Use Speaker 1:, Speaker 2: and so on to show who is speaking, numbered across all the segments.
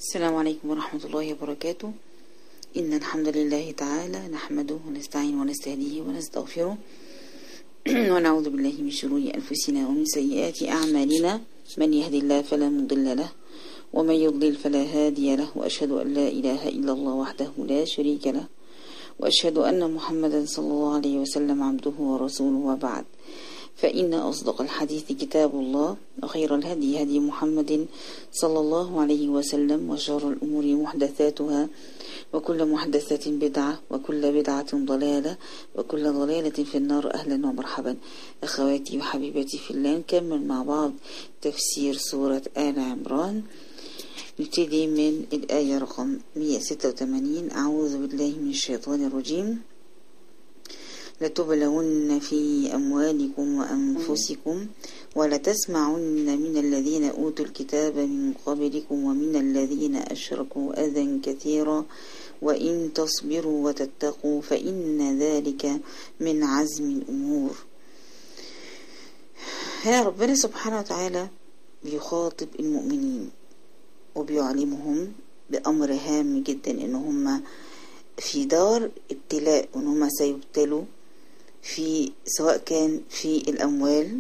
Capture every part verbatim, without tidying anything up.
Speaker 1: السلام عليكم ورحمة الله وبركاته. إن الحمد لله تعالى نحمده ونستعين ونستهديه ونستغفره ونعوذ بالله من شرور أنفسنا ومن سيئات أعمالنا، من يهدي الله فلا مضل له ومن يضلل فلا هادي له، وأشهد أن لا إله إلا الله وحده لا شريك له، وأشهد أن محمدا صلى الله عليه وسلم عبده ورسوله، وبعد، فإن أصدق الحديث كتاب الله، وخير الهدي هدي محمد صلى الله عليه وسلم، وشر الأمور محدثاتها، وكل محدثة بدعة، وكل بدعة ضلالة، وكل ضلالة في النار. أهلا ومرحبا أخواتي وحبيبتي في الله، نكمل مع بعض تفسير سورة آل عمران. نبتدي من الآية رقم مئة وستة وثمانين. أعوذ بالله من الشيطان الرجيم. لتبلون في أموالكم وأنفسكم ولتسمعن من الذين أوتوا الكتاب من قبلكم ومن الذين أشركوا أذى كثيرا وإن تصبروا وتتقوا فإن ذلك من عزم الأمور. هنا ربنا سبحانه وتعالى بيخاطب المؤمنين وبيعلمهم بأمر هام جدا، إن هم في دار ابتلاء، وإن هم سيبتلوا في سواء كان في الأموال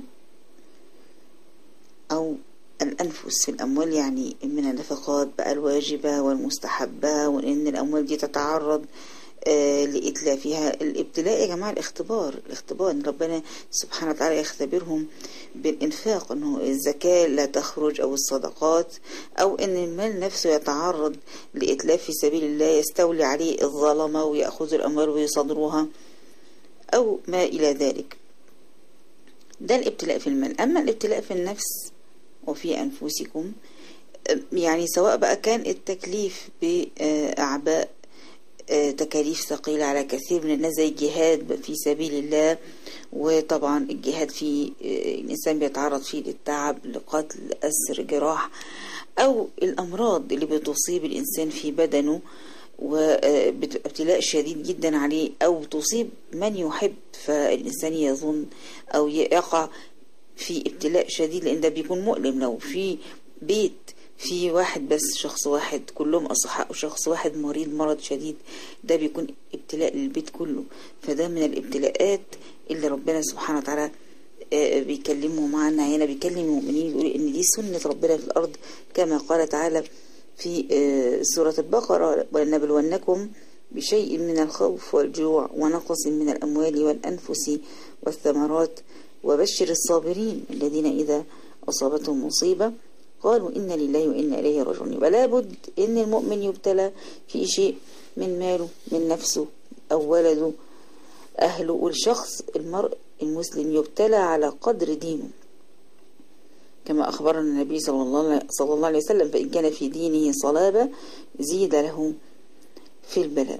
Speaker 1: أو الأنفس. في الأموال يعني من النفقات بقى الواجبة والمستحبة، وإن الأموال دي تتعرض آه لإتلافها. الابتلاء يا جماعة الاختبار، الاختبار إن ربنا سبحانه وتعالى يختبرهم بالإنفاق، إنه الزكاة لا تخرج أو الصدقات، أو إن المال نفسه يتعرض لإتلاف في سبيل الله، يستولي عليه الظلمة ويأخذ الأموال ويصادروها أو ما إلى ذلك. ده الابتلاء في المال. أما الابتلاء في النفس وفي أنفسكم، يعني سواء بقى كان التكليف بأعباء تكاليف ثقيلة على كثير من الناس، زي الجهاد في سبيل الله، وطبعا الجهاد فيه الإنسان بيتعرض فيه للتعب، لقتل، أسر، جراح، أو الأمراض اللي بتصيب الإنسان في بدنه وبتبقى ابتلاء شديد جدا عليه، أو تصيب من يحب فالإنسان يظن أو يقع في ابتلاء شديد، لأن ده بيكون مؤلم. لو في بيت في واحد بس، شخص واحد كلهم أصحاء، وشخص واحد مريض مرض شديد، ده بيكون ابتلاء للبيت كله. فده من الابتلاءات اللي ربنا سبحانه وتعالى بيكلمهم عنها هنا، بيكلم المؤمنين بيقول إن دي سنة ربنا في الأرض، كما قال تعالى في سورة البقرة: ولنبلونكم بشيء من الخوف والجوع ونقص من الأموال والأنفس والثمرات وبشر الصابرين الذين إذا أصابتهم مصيبة قالوا إنا لله وإنا إليه راجعون. يبقى لابد إن المؤمن يبتلى في شيء من ماله، من نفسه أو ولده، أهله. والشخص المرء المسلم يبتلى على قدر دينه، كما أخبرنا النبي صلى الله صلى الله عليه وسلم: فإن كان في دينه صلابة زيد له في البلاء.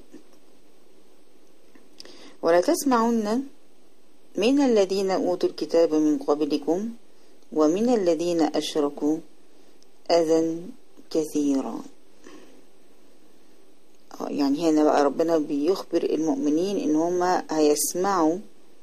Speaker 1: ولا تسمعن من الذين أوتوا الكتاب من قبلكم ومن الذين أشركوا أذى كثيرا. يعني هنا بقى ربنا بيخبر المؤمنين إن هم هيسمعوا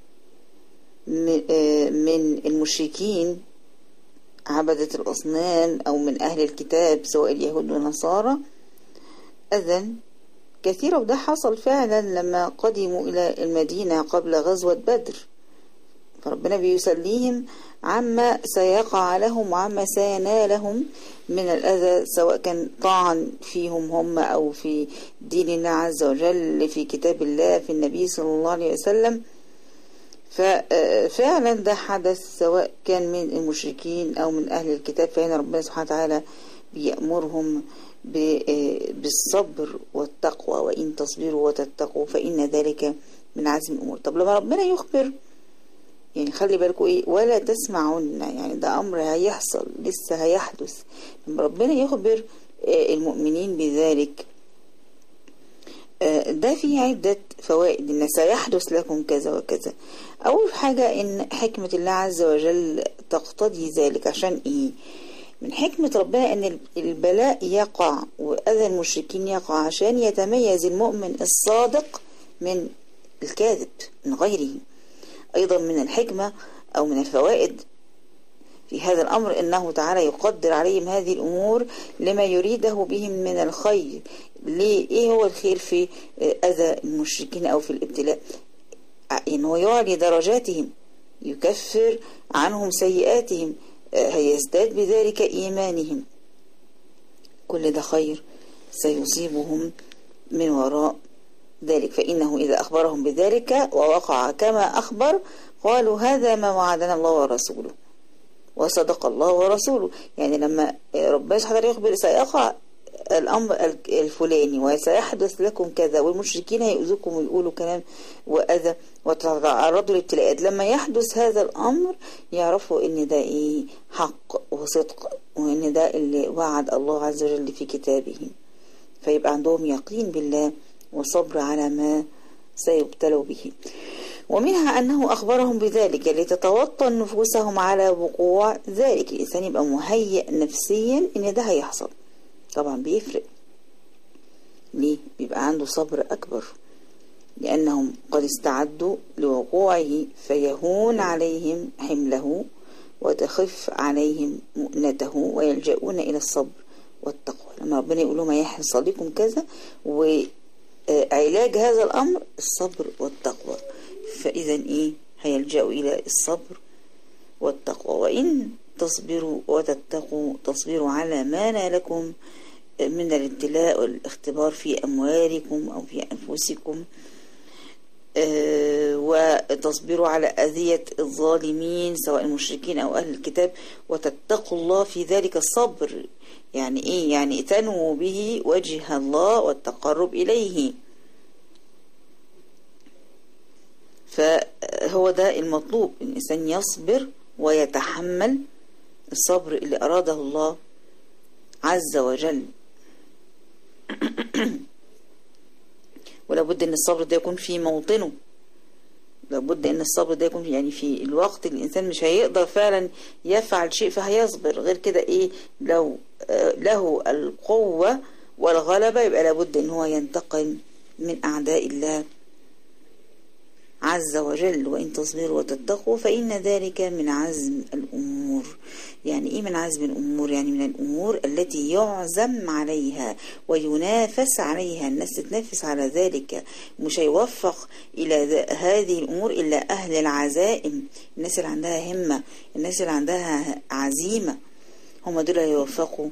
Speaker 1: من المشركين عبدة الأصنام أو من أهل الكتاب سواء اليهود والنصارى أذى كثيرا. وده حصل فعلا لما قدموا إلى المدينة قبل غزوة بدر، فربنا بيسليهم عما سيقع لهم وعما سينالهم من الأذى، سواء كان طعن فيهم هم أو في دين الله عز وجل، في كتاب الله، في النبي صلى الله عليه وسلم. ففعلا ده حدث سواء كان من المشركين أو من أهل الكتاب. فهنا ربنا سبحانه وتعالى بيأمرهم بالصبر والتقوى: وإن تصبروا وتتقوا فإن ذلك من عزم الأمور. طب لما ربنا يخبر، يعني خلي بالكم إيه، ولا تسمعن، يعني ده أمر هيحصل لسه هيحدث. لما ربنا يخبر المؤمنين بذلك، ده فيه عدة فوائد، إن سيحدث لكم كذا وكذا. أول حاجة إن حكمة الله عز وجل تقتضي ذلك. عشان إيه؟ من حكمة ربنا إن البلاء يقع وأذى المشركين يقع عشان يتميز المؤمن الصادق من الكاذب من غيره. أيضا من الحكمة أو من الفوائد في هذا الأمر أنه تعالى يقدر عليهم هذه الأمور لما يريده بهم من الخير. ليه؟ إيه هو الخير في أذى المشركين أو في الابتلاء؟ إن هو يعلي درجاتهم، يكفر عنهم سيئاتهم، هيزداد بذلك إيمانهم. كل ده خير سيصيبهم من وراء ذلك. فإنه إذا أخبرهم بذلك ووقع كما أخبر قالوا هذا ما وعدنا الله ورسوله وصدق الله ورسوله. يعني لما ربنا سبحانه وتعالى يخبر سيقع الأمر الفلاني وسيحدث لكم كذا والمشركين هيؤذوكم ويقولوا كلام وأذى وتتعرضوا لابتلاءات، لما يحدث هذا الأمر يعرفوا إن ده إيه حق وصدق، وإن ده اللي وعد الله عز وجل في كتابه، فيبقى عندهم يقين بالله وصبر على ما سيبتلوا به. ومنها أنه أخبرهم بذلك لتتوطن نفوسهم على وقوع ذلك. الإنسان يبقى مهيئ نفسيا إن ده هيحصل، طبعا بيفرق. ليه؟ بيبقى عنده صبر أكبر لأنهم قد استعدوا لوقوعه، فيهون عليهم حمله وتخف عليهم مؤنته ويلجؤون إلى الصبر والتقوى. لما ربنا يقول لهم هيحصل لكم كذا وعلاج هذا الأمر الصبر والتقوى، فإذا إيه هيلجأوا إلى الصبر والتقوى. وإن تصبروا وتتقوا تصبروا على ما نالكم من الابتلاء والاختبار في أموالكم أو في أنفسكم، أه وتصبروا على أذية الظالمين سواء المشركين أو أهل الكتاب، وتتقوا الله في ذلك الصبر. يعني إيه؟ يعني تنووا به وجه الله والتقرب إليه. فهو ده المطلوب، الإنسان يصبر ويتحمل الصبر اللي أراده الله عز وجل. ولابد أن الصبر ده يكون في موطنه، لابد أن الصبر ده يكون يعني في الوقت اللي الإنسان مش هيقدر فعلا يفعل شيء فهيصبر. غير كده إيه؟ لو له القوة والغلبة يبقى لابد أن هو ينتقم من أعداء الله عز وجل. وإن تصبروا وتتقوا فإن ذلك من عزم الأمور. يعني إيه من عزم الأمور؟ يعني من الأمور التي يعزم عليها وينافس عليها، الناس تتنافس على ذلك. مش هيوفق إلى هذه الأمور إلا أهل العزائم، الناس اللي عندها همة، الناس اللي عندها عزيمة، هم دول يوفقوا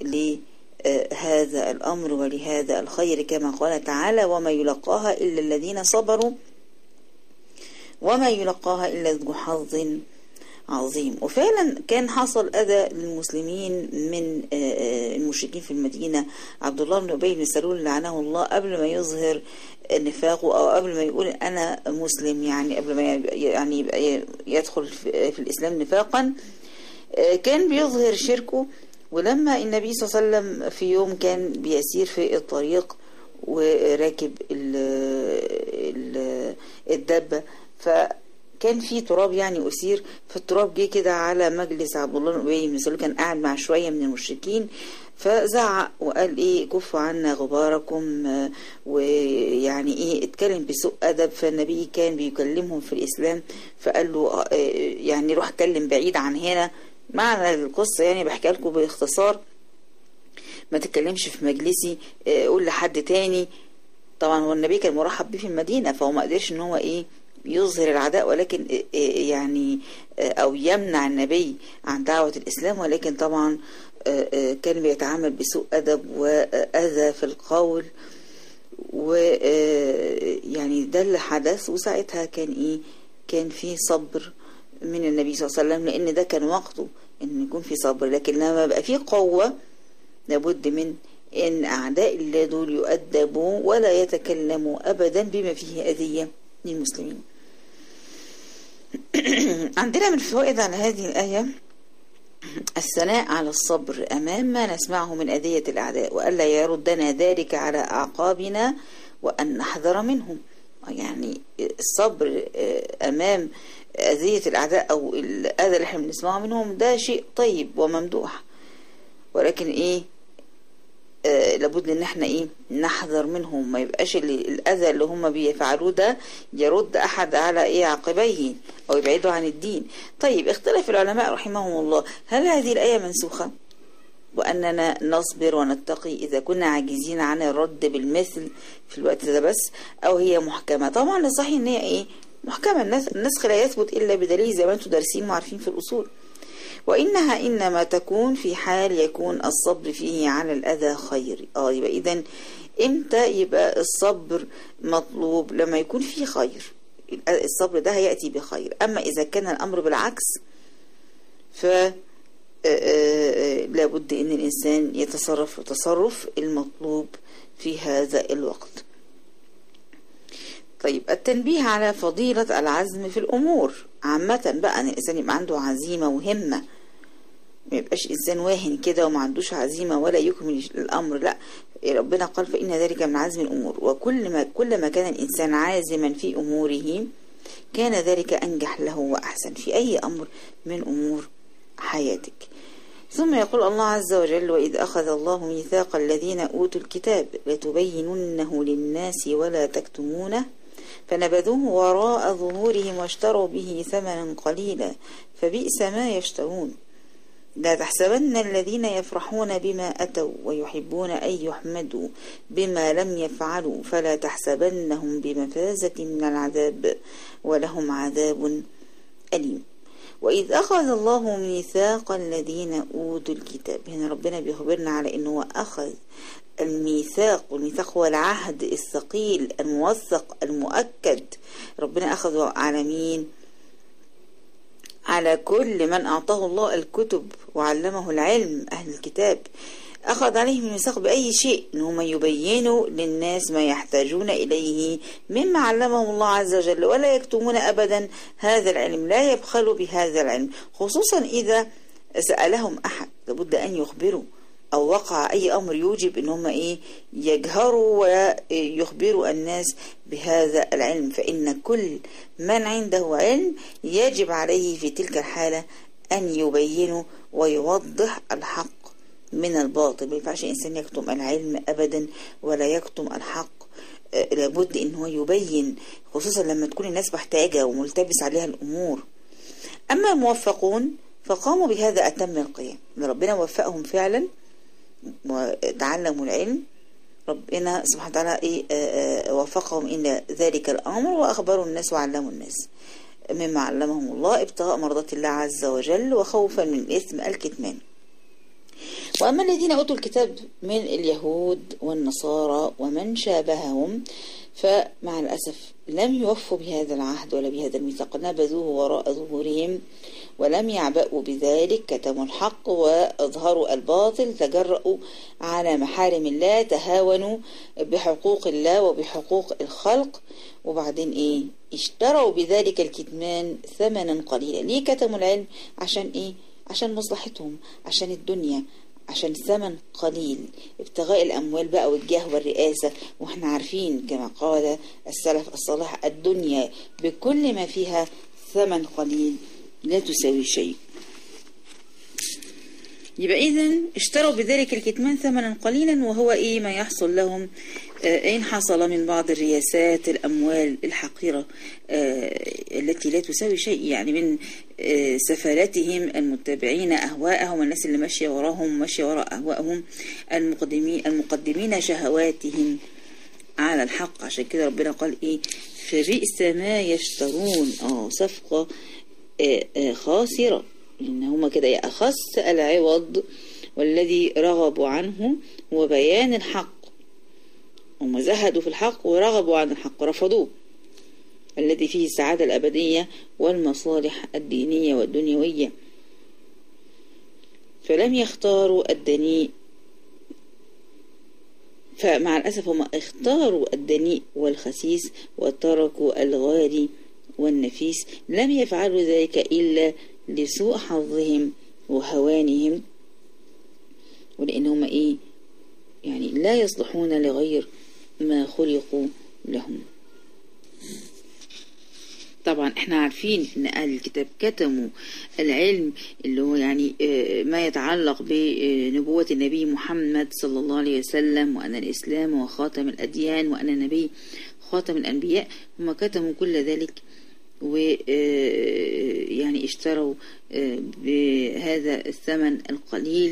Speaker 1: لهذا الأمر ولهذا الخير، كما قال تعالى وما يلقاها إلا الذين صبروا وما يلقاها إلا ذو حظ عظيم. وفعلا كان حصل أذى للمسلمين من المشركين في المدينة. عبد الله بن أبي بن سلول لعنه الله قبل ما يظهر نفاقه أو قبل ما يقول أنا مسلم، يعني قبل ما يعني يدخل في الإسلام نفاقا، كان بيظهر شركه. ولما النبي صلى الله عليه وسلم في يوم كان بيسير في الطريق وراكب الدابة، فكان في تراب يعني أسير، فالتراب جه كده على مجلس عبد الله بن أبي بن سلول، كان قاعد مع شوية من المشركين، فزعق وقال ايه كفوا عنا غباركم، ويعني ايه اتكلم بسوء أدب. فالنبي كان بيكلمهم في الإسلام فقال له يعني روح اتكلم بعيد عن هنا. معنى القصة يعني بحكي لكم باختصار، ما تتكلمش في مجلسي، قول لحد تاني. طبعا هو النبي كان مرحب به في المدينة، فهو ما قدرش ان هو ايه يظهر العداء، ولكن يعني او يمنع النبي عن دعوة الإسلام، ولكن طبعا كان بيتعامل بسوء أدب وأذى في القول، ويعني ده اللي حدث. وساعتها كان ايه كان في صبر من النبي صلى الله عليه وسلم، لأن ده كان وقته ان يكون في صبر. لكن لما بقى في قوة لابد من ان أعداء الله دول يؤدبوا ولا يتكلموا أبدا بما فيه أذية للمسلمين. عندنا من الفوائد على هذه الآية الثناء على الصبر أمام ما نسمعه من أذية الأعداء، وألا يردنا ذلك على أعقابنا وأن نحذر منهم. يعني الصبر أمام أذية الأعداء أو الأذى اللي احنا بنسمعه منهم ده شيء طيب وممدوح، ولكن إيه آه لابد ان احنا ايه نحذر منهم، ما يبقاش اللي الاذى اللي هم بيفعلوه ده يرد احد على ايه عقبيه او يبعده عن الدين. طيب اختلف العلماء رحمهم الله، هل هذه الايه منسوخه واننا نصبر ونتقي اذا كنا عاجزين عن الرد بالمثل في الوقت ده بس، او هي محكمه؟ طبعا الصحيح ان هي ايه محكمه، النسخ لا يثبت الا بدليل زي ما انتم دارسين وعارفين في الاصول. وإنها إنما تكون في حال يكون الصبر فيه على الأذى خير. آه يبقى إذن إمتى يبقى الصبر مطلوب؟ لما يكون فيه خير، الصبر ده هيأتي بخير. أما إذا كان الأمر بالعكس ف لابد إن الإنسان يتصرف تصرف المطلوب في هذا الوقت. طيب التنبيه على فضيلة العزم في الأمور عامة بقى، أن الإنسان يبقى عنده عزيمة وهمة، ما يبقاش إنسان واهن كده وما عندوش عزيمة ولا يكمل الأمر، لا، ربنا قال فإن ذلك من عزم الأمور. وكل ما كل ما كان الإنسان عازما في أموره كان ذلك أنجح له وأحسن في أي أمر من أمور حياتك. ثم يقول الله عز وجل: وإذ أخذ الله ميثاق الذين أوتوا الكتاب لتبيننه للناس ولا تكتمونه فنبذوه وراء ظهورهم واشتروا به ثمنا قليلا فبئس ما يشترون. لا تحسبن الذين يفرحون بما أتوا ويحبون أن يحمدوا بما لم يفعلوا فلا تحسبنهم بمفازة من العذاب ولهم عذاب أليم. وإذ أخذ الله ميثاق الذين أوتوا الكتاب، هنا ربنا بيخبرنا على أنه أخذ الميثاق، والميثاق هو العهد الثقيل الموثق المؤكد. ربنا أخذه على مين؟ على كل من أعطاه الله الكتب وعلمه العلم، أهل الكتاب أخذ عليهم الميثاق بأي شيء، إن هم يبينوا للناس ما يحتاجون إليه مما علمهم الله عز وجل، ولا يكتمون أبدا هذا العلم، لا يبخلوا بهذا العلم، خصوصا إذا سألهم أحد لابد أن يخبروا، أو وقع أي أمر يوجب إن هم إيه يجهروا ويخبروا الناس بهذا العلم. فإن كل من عنده علم يجب عليه في تلك الحالة أن يبينه ويوضح الحق من الباطل. ما ينفعش إنسان يكتم العلم أبدا ولا يكتم الحق، لابد إن هو يبين، خصوصا لما تكون الناس محتاجة وملتبس عليها الأمور. أما الموفقون فقاموا بهذا أتم القيام، ربنا وفقهم فعلا وتعلموا العلم، ربنا سبحانه وتعالى إيه آآ آآ وفقهم إلى ذلك الأمر وأخبروا الناس وعلموا الناس مما علمهم الله ابتغاء مرضات الله عز وجل وخوفا من الإثم الكتمان. وأما الذين أوتوا الكتاب من اليهود والنصارى ومن شابههم فمع الأسف لم يوفوا بهذا العهد ولا بهذا الميثاق، نبذوه وراء ظهورهم ولم يعبأوا بذلك، كتموا الحق وأظهروا الباطل، تجرؤوا على محارم الله، تهاونوا بحقوق الله وبحقوق الخلق، وبعدين إيه اشتروا بذلك الكتمان ثمنا قليلا. ليه كتموا العلم؟ عشان إيه؟ عشان مصلحتهم، عشان الدنيا، عشان ثمن قليل، ابتغاء الأموال بقى والجاه والرئاسة. واحنا عارفين كما قال السلف الصالح: الدنيا بكل ما فيها ثمن قليل لا تساوي شيء. يبقى إذن اشتروا بذلك الكتمان ثمنا قليلا، وهو إيه ما يحصل لهم آه إن حصل من بعض الرياسات، الأموال الحقيرة آه التي لا تساوي شيء، يعني من آه سفالتهم المتبعين أهواءهم، الناس اللي ماشية وراهم ماشية وراء أهواءهم، المقدمين المقدمين شهواتهم على الحق. عشان كده ربنا قال إيه فبئس ما يشترون، آه صفقة آه آه خاسرة، إن هما كده يأخس العوض والذي رغبوا عنه وبيان الحق، هم زهدوا في الحق ورغبوا عن الحق، رفضوه، الذي فيه السعادة الأبدية والمصالح الدينية والدنيوية، فلم يختاروا الدنيء. فمع الأسف هم اختاروا الدنيء والخسيس وتركوا الغالي والنفيس، لم يفعلوا ذلك إلا لسوء حظهم وهوانهم، ولأنهم إيه يعني لا يصلحون لغير ما خلقوا لهم. طبعا احنا عارفين ان اهل الكتاب كتموا العلم اللي هو يعني ما يتعلق بنبوة النبي محمد صلى الله عليه وسلم، وان الاسلام هو خاتم الاديان، وان النبي خاتم الانبياء. هم كتموا كل ذلك ويعني اشتروا بهذا الثمن القليل.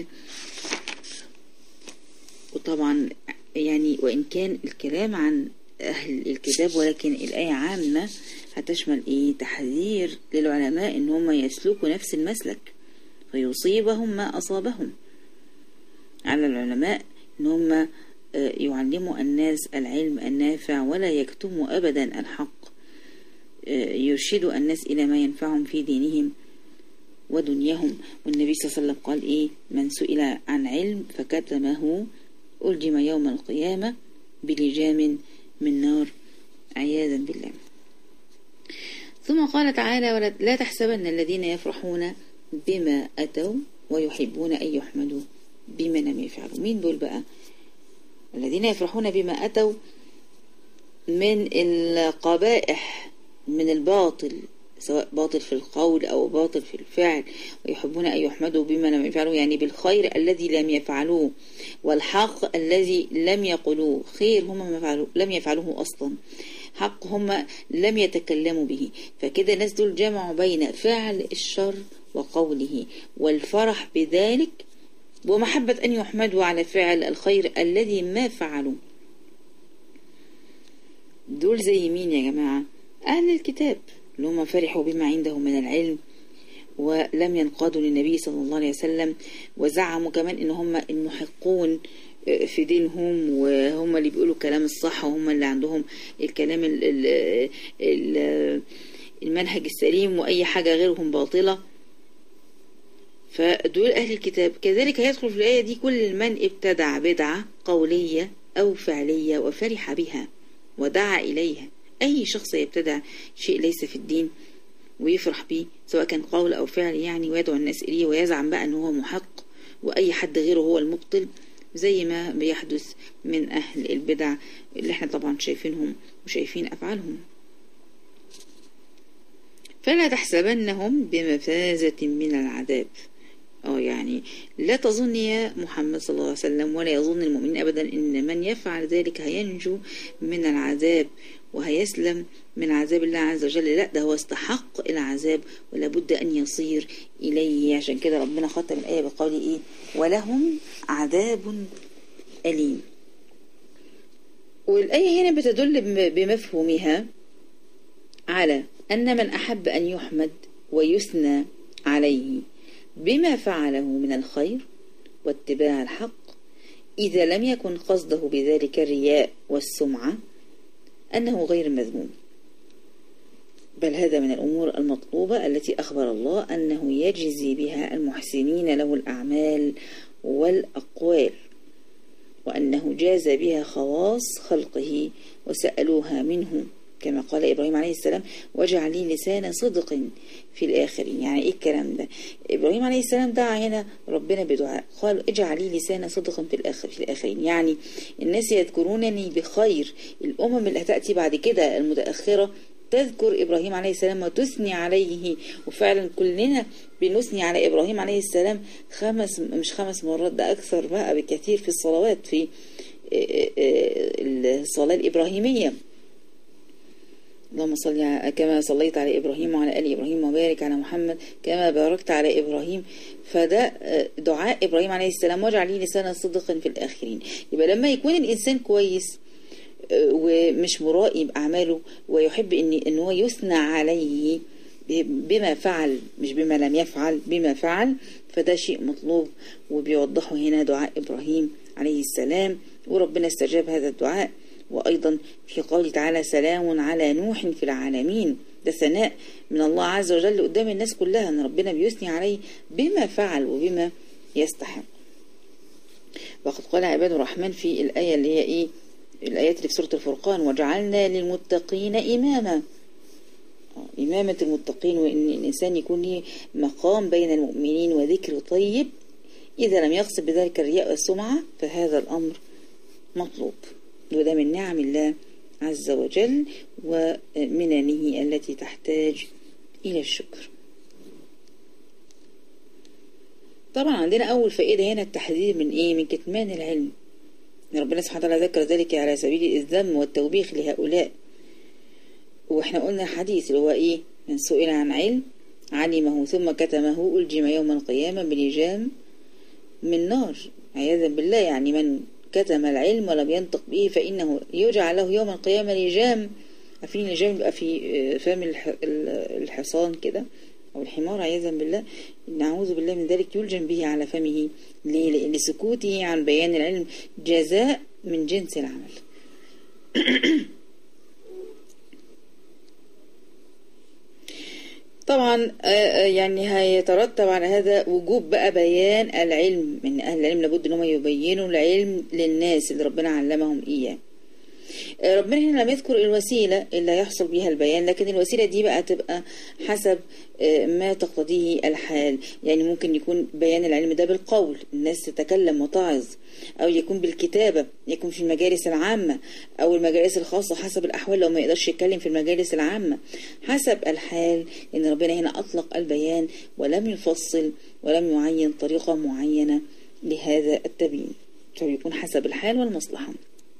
Speaker 1: وطبعا يعني وإن كان الكلام عن أهل الكتاب، ولكن الآية عامة هتشمل إيه؟ تحذير للعلماء إن هم يسلكوا نفس المسلك فيصيبهم ما أصابهم. على العلماء إن هم يعلموا الناس العلم النافع ولا يكتموا أبدا الحق، يرشدوا الناس إلى ما ينفعهم في دينهم ودنياهم. والنبي صلى الله عليه وسلم قال إيه؟ من سئل عن علم فكتمه ألجم يوم القيامة بلجام من نار عياذا بالله. ثم قال تعالى: لا تحسبن الذين يفرحون بما أتوا ويحبون أن يحمدوا بما لم يفعلوا. مين دول بقى الذين يفرحون بما أتوا من القبائح، من الباطل، سواء باطل في القول أو باطل في الفعل، ويحبون أن يحمدوا بما لم يفعلوا، يعني بالخير الذي لم يفعلوه والحق الذي لم يقولوه. خير هم ما فعلوا لم يفعلوه أصلا، حق هم لم يتكلموا به. فكده الناس دول جمعوا بين فعل الشر وقوله والفرح بذلك ومحبة أن يحمدوا على فعل الخير الذي ما فعلوا. دول زي مين يا جماعة؟ أهل الكتاب اللي هم فرحوا بما عندهم من العلم ولم ينقادوا للنبي صلى الله عليه وسلم، وزعموا كمان ان هم المحقون في دينهم، وهم اللي بيقولوا الكلام الصح، وهم اللي عندهم الكلام ال ال ال المنهج السليم، واي حاجة غيرهم باطلة. فدول اهل الكتاب. كذلك هيدخل في الآية دي كل من ابتدع بدعة قولية او فعلية وفرح بها ودعا اليها. أي شخص يبتدع شيء ليس في الدين ويفرح به، سواء كان قول أو فعل يعني، ويدعو الناس إليه ويزعم بقى أنه هو محق وأي حد غيره هو المبطل، زي ما بيحدث من أهل البدع اللي احنا طبعا شايفينهم وشايفين أفعالهم. فلا تحسبنهم بمفازة من العذاب. اه يعني لا تظن يا محمد صلى الله عليه وسلم ولا يظن المؤمنين أبدا إن من يفعل ذلك هينجو من العذاب وهيسلم من عذاب الله عز وجل. لا، ده هو استحق العذاب ولا بد أن يصير إليه. عشان كده ربنا ختم الآية بقوله إيه؟ ولهم عذاب أليم. والآية هنا بتدل بمفهومها على أن من أحب أن يحمد ويثنى عليه بما فعله من الخير واتباع الحق، إذا لم يكن قصده بذلك الرياء والسمعة، أنه غير مذموم، بل هذا من الأمور المطلوبة التي أخبر الله أنه يجزي بها المحسنين له الأعمال والأقوال، وأنه جاز بها خواص خلقه وسألوها منه، كما قال إبراهيم عليه السلام: واجعل لي لسان صدق في الآخرين. يعني إيه الكلام ده؟ إبراهيم عليه السلام دعا هنا ربنا بدعاء، قال: اجعل لي لسان صدق في الآخر في الآخرين، يعني الناس يذكرونني بخير. الأمم اللي هتأتي بعد كده المتأخرة تذكر إبراهيم عليه السلام وتثني عليه، وفعلا كلنا بنثني على إبراهيم عليه السلام خمس مش خمس مرات، ده أكثر بقى بكثير في الصلوات، في الصلاة الإبراهيمية. اللهم صل كما صليت على إبراهيم وعلى آل إبراهيم وبارك على محمد كما باركت على إبراهيم. فده دعاء إبراهيم عليه السلام: واجعل لي لسان صدق في الآخرين. يبقى لما يكون الإنسان كويس ومش مرائي بأعماله ويحب إن إن هو يثنى عليه بما فعل مش بما لم يفعل، بما فعل، فده شيء مطلوب. وبيوضحه هنا دعاء إبراهيم عليه السلام، وربنا استجاب هذا الدعاء. وأيضا في قوله تعالى: سلام على نوح في العالمين، ده ثناء من الله عز وجل قدام الناس كلها أن ربنا بيثني عليه بما فعل وبما يستحق. وقد قال عباد الرحمن في الآية اللي هي إيه؟ الآيات اللي في سورة الفرقان: وجعلنا للمتقين إماما. إمامة المتقين، وإن الإنسان يكون له مقام بين المؤمنين وذكر طيب، إذا لم يقصد بذلك الرياء والسمعة فهذا الأمر مطلوب، وده من نعم الله عز وجل ومننه التي تحتاج إلى الشكر. طبعا عندنا أول فائدة هنا التحذير من إيه؟ من كتمان العلم. ربنا سبحانه وتعالى ذكر ذلك على سبيل الذم والتوبيخ لهؤلاء. وإحنا قلنا حديث اللي هو إيه؟ من سئل عن علم علمه ثم كتمه ألجم يوم القيامة بلجام من نار عياذا بالله. يعني من كتم العلم ولم ينطق به فإنه يجعل له يوم القيامة لجام. عارفين اللجام بيبقى في فم الحصان كده أو الحمار عياذا بالله، نعوذ بالله من ذلك، يلجم به على فمه لسكوته عن بيان العلم جزاء من جنس العمل. طبعا يعني هيترتب على هذا وجوب بقى بيان العلم. من أهل العلم لابد أنهم يبينوا العلم للناس اللي ربنا علمهم إياه. ربنا هنا لم يذكر الوسيلة اللي يحصل بها البيان، لكن الوسيلة دي بقى تبقى حسب ما تقتضيه الحال. يعني ممكن يكون بيان العلم ده بالقول، الناس تتكلم وتعظ، أو يكون بالكتابة، يكون في المجالس العامة أو المجالس الخاصة حسب الأحوال لو ما يقدرش يتكلم في المجالس العامة، حسب الحال. لأن ربنا هنا أطلق البيان ولم يفصل ولم يعين طريقة معينة لهذا التبيين، فبيكون حسب الحال والمصلحة.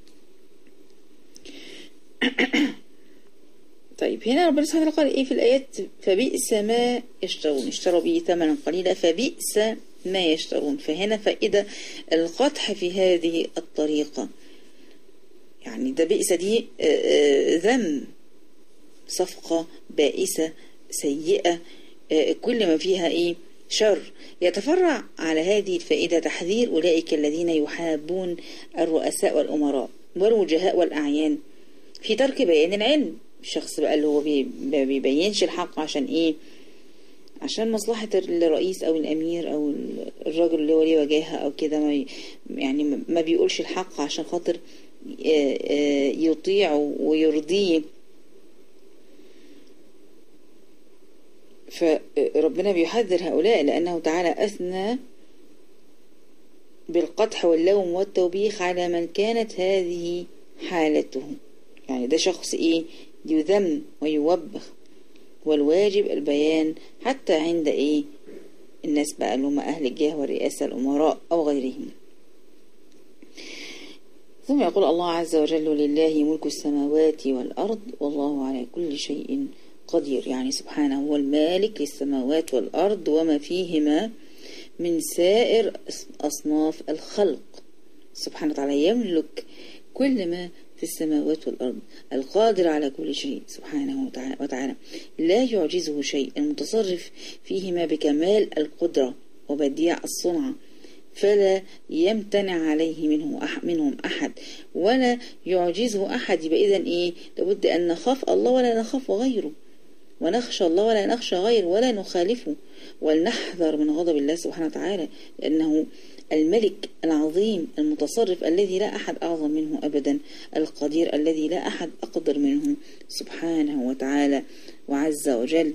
Speaker 1: طيب هنا ربنا سبحانه وتعالى قال ايه في الآيات؟ فبئس ما يشترون، اشتروا به ثمنا قليلا فبئس ما يشترون. فهنا فائدة القدح في هذه الطريقة. يعني ده بئس دي ذم، صفقة بائسة سيئة، كل ما فيها ايه شر. يتفرع على هذه الفائدة تحذير أولئك الذين يحابون الرؤساء والأمراء والوجهاء والأعيان في ترك بيان العلم. الشخص بقى اللي هو ما بيبينش الحق عشان ايه؟ عشان مصلحة الرئيس او الامير او الراجل اللي هو ليه وجاهة او كده، ما يعني ما بيقولش الحق عشان خاطر يطيعه ويرضيه. فربنا بيحذر هؤلاء لأنه تعالى أثنى بالقدح واللوم والتوبيخ على من كانت هذه حالته. يعني ده شخص ايه؟ يذم ويوبخ، والواجب البيان حتى عند ايه الناس بقى اللي هم اهل الجاه والرئاسة الامراء او غيرهم. ثم يقول الله عز وجل لله ملك السماوات والارض والله على كل شيء قدير. يعني سبحانه هو المالك للسماوات والارض وما فيهما من سائر اصناف الخلق. سبحانه وتعالى يملك كل ما في السماوات والأرض، القادر على كل شيء سبحانه وتعالى، لا يعجزه شيء، المتصرف فيهما بكمال القدرة وبديع الصنعة، فلا يمتنع عليه منه أح منهم أحد ولا يعجزه أحد. يبقى إذن إيه؟ لابد أن نخاف الله ولا نخاف غيره، ونخشى الله ولا نخشى غيره، ولا نخالفه، ولنحذر من غضب الله سبحانه وتعالى، لأنه الملك العظيم المتصرف الذي لا أحد أعظم منه أبدا، القدير الذي لا أحد أقدر منه سبحانه وتعالى وعز وجل.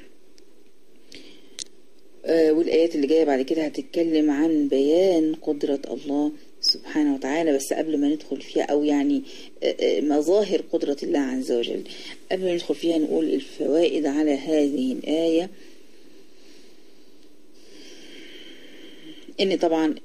Speaker 1: آه والآيات اللي جاية بعد كده هتتكلم عن بيان قدرة الله سبحانه وتعالى. بس قبل ما ندخل فيها أو يعني آه آه مظاهر قدرة الله عز وجل، قبل ما ندخل فيها نقول الفوائد على هذه الآية. ان طبعا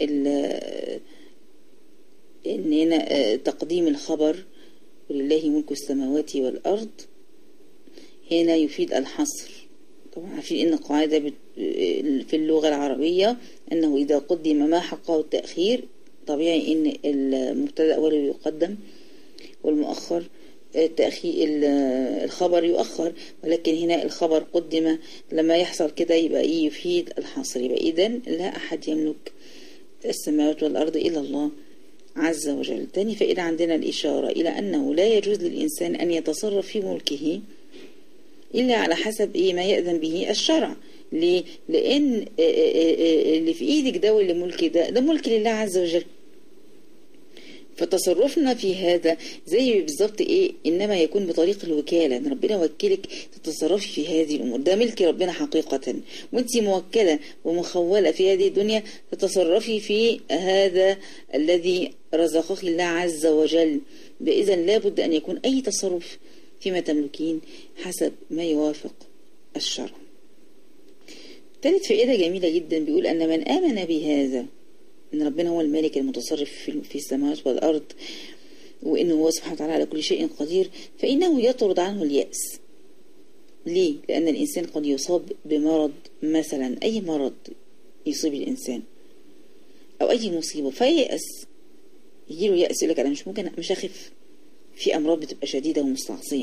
Speaker 1: ان هنا تقديم الخبر ولله ملك السماوات والارض هنا يفيد الحصر. طبعا عارفين ان قاعده في اللغه العربيه انه اذا قدم ما حقه التاخير طبيعي ان المبتدا هو اللي يقدم والمؤخر التأخير الخبر يؤخر، ولكن هنا الخبر قدم. لما يحصل كده يبقى إيه؟ يفيد الحصر. يبقى إذن لا أحد يملك السماوات والأرض إلا الله عز وجل. تاني فإذا عندنا الإشارة إلى أنه لا يجوز للإنسان أن يتصرف في ملكه إلا على حسب إيه ما يأذن به الشرع. ليه؟ لأن اللي في إيدك ده واللي ملكي ده ده ملك لله عز وجل، فتصرفنا في هذا زي بالظبط ايه، انما يكون بطريق الوكاله، ان ربنا وكلك تتصرفي في هذه الامور، ده ملك ربنا حقيقه، وانت موكله ومخوله في هذه الدنيا تتصرفي في هذا الذي رزقك الله عز وجل. اذا لابد ان يكون اي تصرف فيما تملكين حسب ما يوافق الشرع. ثالث فائده جميله جدا، بيقول ان من امن بهذا، ان ربنا هو المالك المتصرف في السماوات والارض، وانه هو سبحانه وتعالى على كل شيء قدير، فانه يطرد عنه اليأس. ليه؟ لان الانسان قد يصاب بمرض مثلا، اي مرض يصيب الانسان او اي مصيبه فييأس، يجيله يأس، يقول لك انا مش ممكن، مش هخف. في امراض بتبقى شديده ومستعصيه،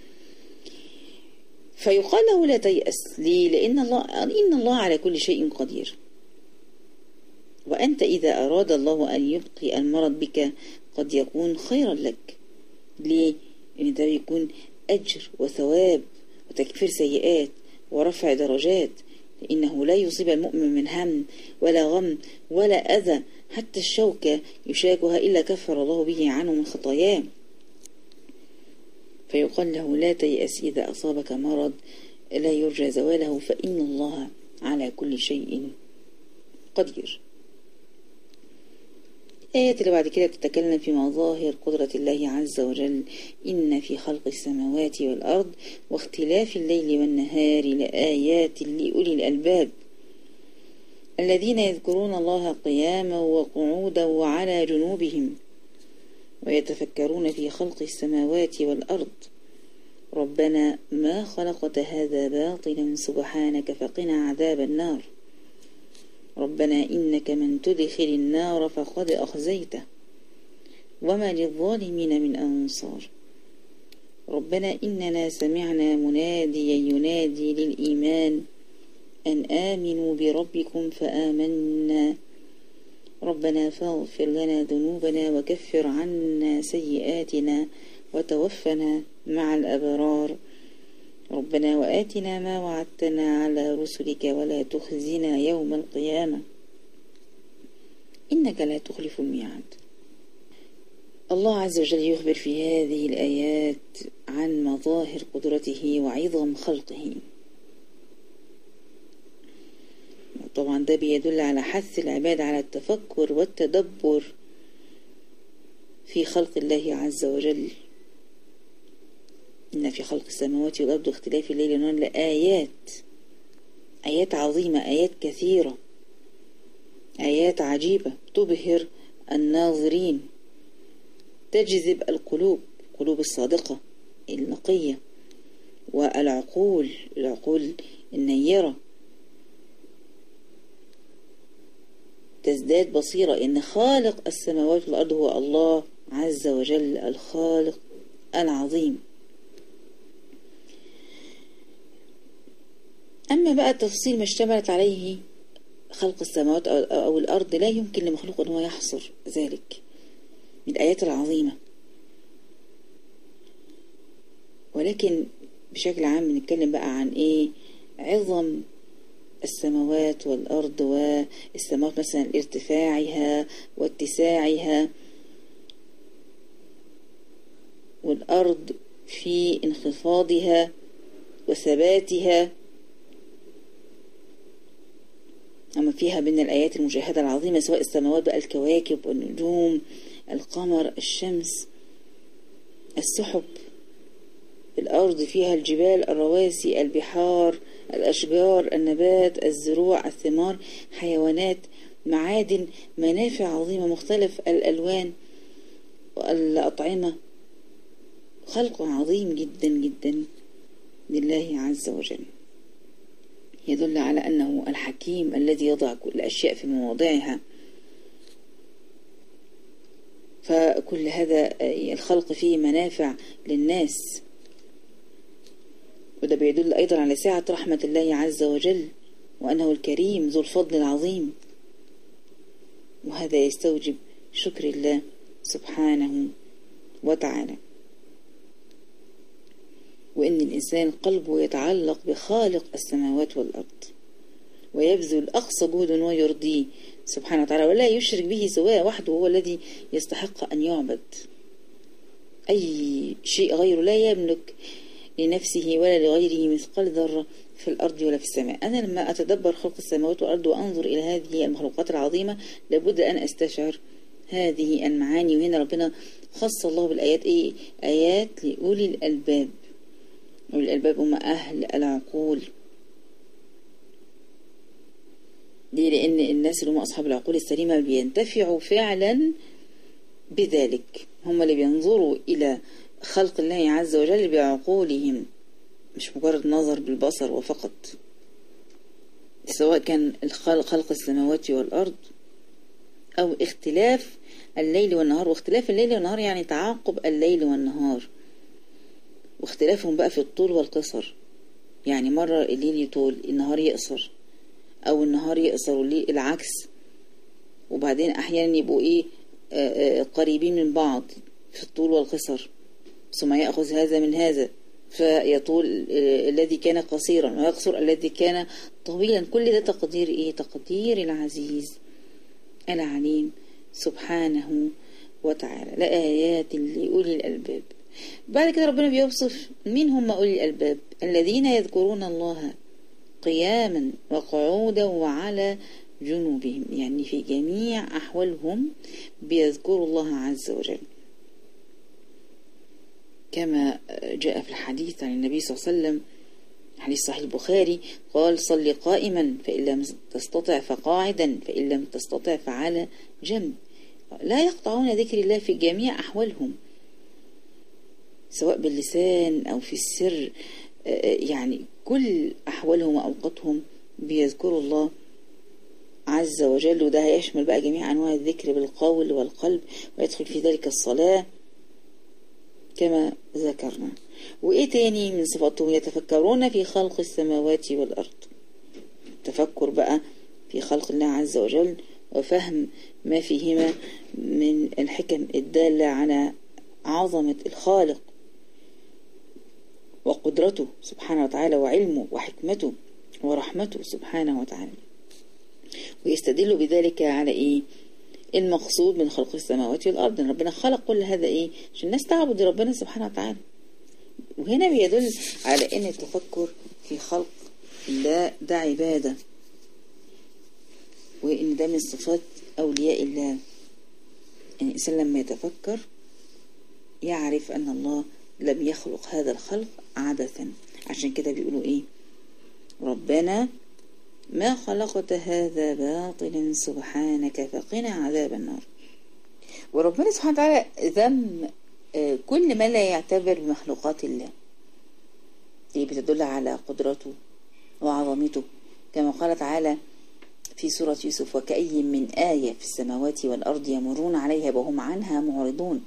Speaker 1: فيقال له لا تيأس. ليه؟ لان الله ان الله على كل شيء قدير، وأنت إذا أراد الله أن يبقي المرض بك قد يكون خيرا لك. ليه؟ لأن ده بيكون أجر وثواب وتكفير سيئات ورفع درجات، لأنه لا يصيب المؤمن من هم ولا غم ولا أذى، حتى الشوكة يشاكها إلا كفر الله به عنه من خطاياه. فيقال له لا تيأس إذا أصابك مرض لا يرجى زواله، فإن الله على كل شيء قدير. الآيات اللي بعد كده بتتكلم في مظاهر قدرة الله عز وجل. إن في خلق السماوات والأرض واختلاف الليل والنهار لآيات لأولي الألباب الذين يذكرون الله قياما وقعودا وعلى جنوبهم ويتفكرون في خلق السماوات والأرض ربنا ما خلقت هذا باطلا سبحانك فقنا عذاب النار ربنا إنك من تدخل النار فقد أخزيته وما للظالمين من أنصار ربنا إننا سمعنا مناديا ينادي للإيمان أن آمنوا بربكم فآمنا ربنا فاغفر لنا ذنوبنا وكفر عنا سيئاتنا وتوفنا مع الأبرار ربنا وآتنا ما وعدتنا على رسلك ولا تخزنا يوم القيامة إنك لا تخلف الميعاد. الله عز وجل يخبر في هذه الآيات عن مظاهر قدرته وعظم خلقه. طبعا ده بيدل على حث العباد على التفكر والتدبر في خلق الله عز وجل. إن في خلق السماوات والأرض واختلاف الليل والنهار لآيات، آيات عظيمة، آيات كثيرة، آيات عجيبة تبهر الناظرين، تجذب القلوب، القلوب الصادقة النقية والعقول، العقول النيرة تزداد بصيرة إن خالق السماوات والأرض هو الله عز وجل الخالق العظيم. أما بقى تفصيل ما اشتملت عليه خلق السماوات أو الأرض لا يمكن لمخلوق أن هو يحصر ذلك من الآيات العظيمة، ولكن بشكل عام بنتكلم بقى عن إيه؟ عظم السماوات والأرض، والسماوات مثلا ارتفاعها واتساعها، والأرض في انخفاضها وثباتها. أما فيها من الآيات المشاهدة العظيمة سواء السماوات بقى الكواكب والنجوم، القمر، الشمس، السحب، الأرض فيها الجبال، الرواسي، البحار، الأشجار، النبات، الزروع، الثمار، حيوانات، معادن، منافع عظيمة، مختلف الألوان والأطعمة. خلق عظيم جدا جدا لله عز وجل، يدل على أنه الحكيم الذي يضع كل الأشياء في مواضعها. فكل هذا الخلق فيه منافع للناس، وده بيدل أيضا على سعة رحمة الله عز وجل وأنه الكريم ذو الفضل العظيم، وهذا يستوجب شكر الله سبحانه وتعالى، وإن الإنسان قلبه يتعلق بخالق السماوات والأرض ويبذل أقصى جهد ويرضيه سبحانه وتعالى، ولا يشرك به سواه وحده، هو الذي يستحق أن يعبد. أي شيء غيره لا يملك لنفسه ولا لغيره مثقال ذرة في الأرض ولا في السماء. أنا لما أتدبر خلق السماوات والأرض وأنظر إلى هذه المخلوقات العظيمة لابد أن أستشعر هذه المعاني. وهنا ربنا خص الله بالآيات إيه؟ آيات لأولي الألباب. أولي الألباب هم أهل العقول. ليه؟ لأن الناس اللي هم أصحاب العقول السليمة بينتفعوا فعلا بذلك، هم اللي بينظروا إلى خلق الله عز وجل بعقولهم، مش مجرد نظر بالبصر وفقط. سواء كان الخلق خلق السماوات والأرض أو اختلاف الليل والنهار. واختلاف الليل والنهار يعني تعاقب الليل والنهار، واختلافهم بقى في الطول والقصر. يعني مرة الليل يطول النهار يقصر، أو النهار يقصر والليل العكس. وبعدين أحيانا يبقوا إيه آآ آآ قريبين من بعض في الطول والقصر، ثم يأخذ هذا من هذا فيطول الذي كان قصيرا ويقصر الذي كان طويلا. كل ده تقدير إيه؟ تقدير العزيز العليم سبحانه وتعالى. لآيات لأولي الألباب. بعد كده ربنا بيوصف مين هم أولي الألباب: الذين يذكرون الله قياما وقعودا وعلى جنوبهم. يعني في جميع أحوالهم بيذكروا الله عز وجل، كما جاء في الحديث عن النبي صلى الله عليه وسلم، حديث صحيح البخاري، قال: صل قائما فإن لم تستطع فقاعدا فإن لم تستطع فعلى جنب. لا يقطعون ذكر الله في جميع أحوالهم، سواء باللسان أو في السر. يعني كل أحوالهم وأوقاتهم بيذكروا الله عز وجل. وده هيشمل بقى جميع أنواع الذكر بالقول والقلب، ويدخل في ذلك الصلاة كما ذكرنا. وإيه تاني من صفاتهم؟ يتفكرون في خلق السماوات والأرض. تفكر بقى في خلق الله عز وجل وفهم ما فيهما من الحكم الدالة على عظمة الخالق وقدرته سبحانه وتعالى وعلمه وحكمته ورحمته سبحانه وتعالى. ويستدل بذلك على إيه؟ المقصود من خلق السماوات والأرض، إن ربنا خلق كل هذا إيه؟ عشان الناس تعبد ربنا سبحانه وتعالى. وهنا بيدل على إن التفكر في خلق الله ده عبادة، وإن ده من صفات أولياء الله. يعني الإنسان لما يتفكر يعرف أن الله لم يخلق هذا الخلق عبثا. عشان كده بيقولوا إيه؟ ربنا ما خلقت هذا باطلا سبحانك فقنا عذاب النار. وربنا سبحانه وتعالى ذم كل ما لا يعتبر بمخلوقات الله، دي بتدل على قدرته وعظمته، كما قال تعالى في سورة يوسف: وكأي من آية في السماوات والأرض يمرون عليها وهم عنها معرضون.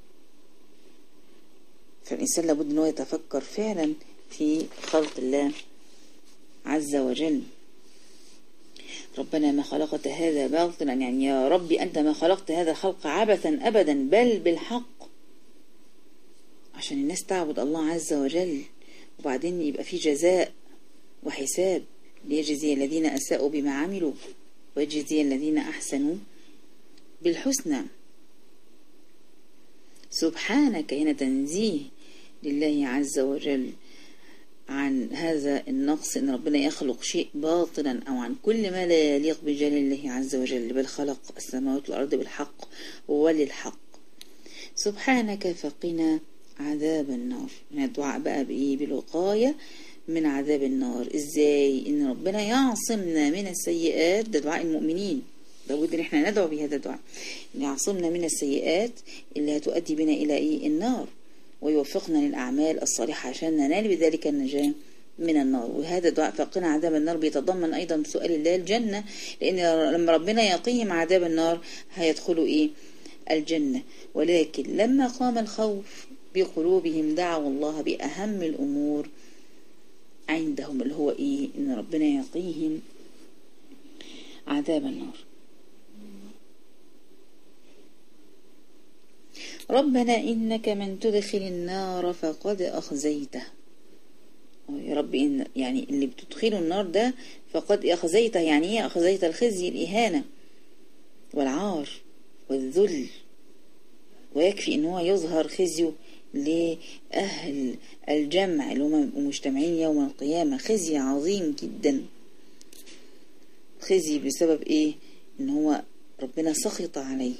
Speaker 1: فالإنسان لابد أنه يتفكر فعلا في خلق الله عز وجل. ربنا ما خلقت هذا باطلا، يعني يا ربي أنت ما خلقت هذا الخلق عبثا أبدا بل بالحق، عشان الناس تعبد الله عز وجل، وبعدين يبقى في جزاء وحساب ليجزي الذين أساءوا بما عملوا ويجزي الذين أحسنوا بالحسنى. سبحانك، هنا تنزيه لله عز وجل عن هذا النقص، ان ربنا يخلق شيء باطلا او عن كل ما لا يليق بجلال الله عز وجل، بل خلق السماوات والارض بالحق وللحق. سبحانك فقنا عذاب النار. يعني الدعاء بقى بايه؟ بالوقايه من عذاب النار. ازاي؟ ان ربنا يعصمنا من السيئات. ده دعاء المؤمنين، لابد ان احنا ندعو بهذا الدعاء، ان يعصمنا من السيئات اللي هتؤدي بنا الى ايه؟ النار، ويوفقنا للأعمال الصالحة عشان ننال بذلك النجاة من النار. وهذا دعاء فقنا عذاب النار بيتضمن أيضا سؤال الله الجنة، لأن لما ربنا يقيهم عذاب النار هيدخلوا إيه؟ الجنة. ولكن لما قام الخوف بقلوبهم دعوا الله بأهم الأمور عندهم، اللي هو إيه؟ إن ربنا يقيهم عذاب النار. ربنا إنك من تدخل النار فقد أخزيته يا رب إن يعني اللي بتدخله النار ده فقد أخذيت، يعني ايه أخذيت؟ الخزي، الإهانة والعار والذل، ويكفي ان هو يظهر خزيه لأهل الجمع اللي هم مجتمعين يوم القيامة، خزي عظيم جدا. خزي بسبب ايه؟ ان هو ربنا سخط عليه،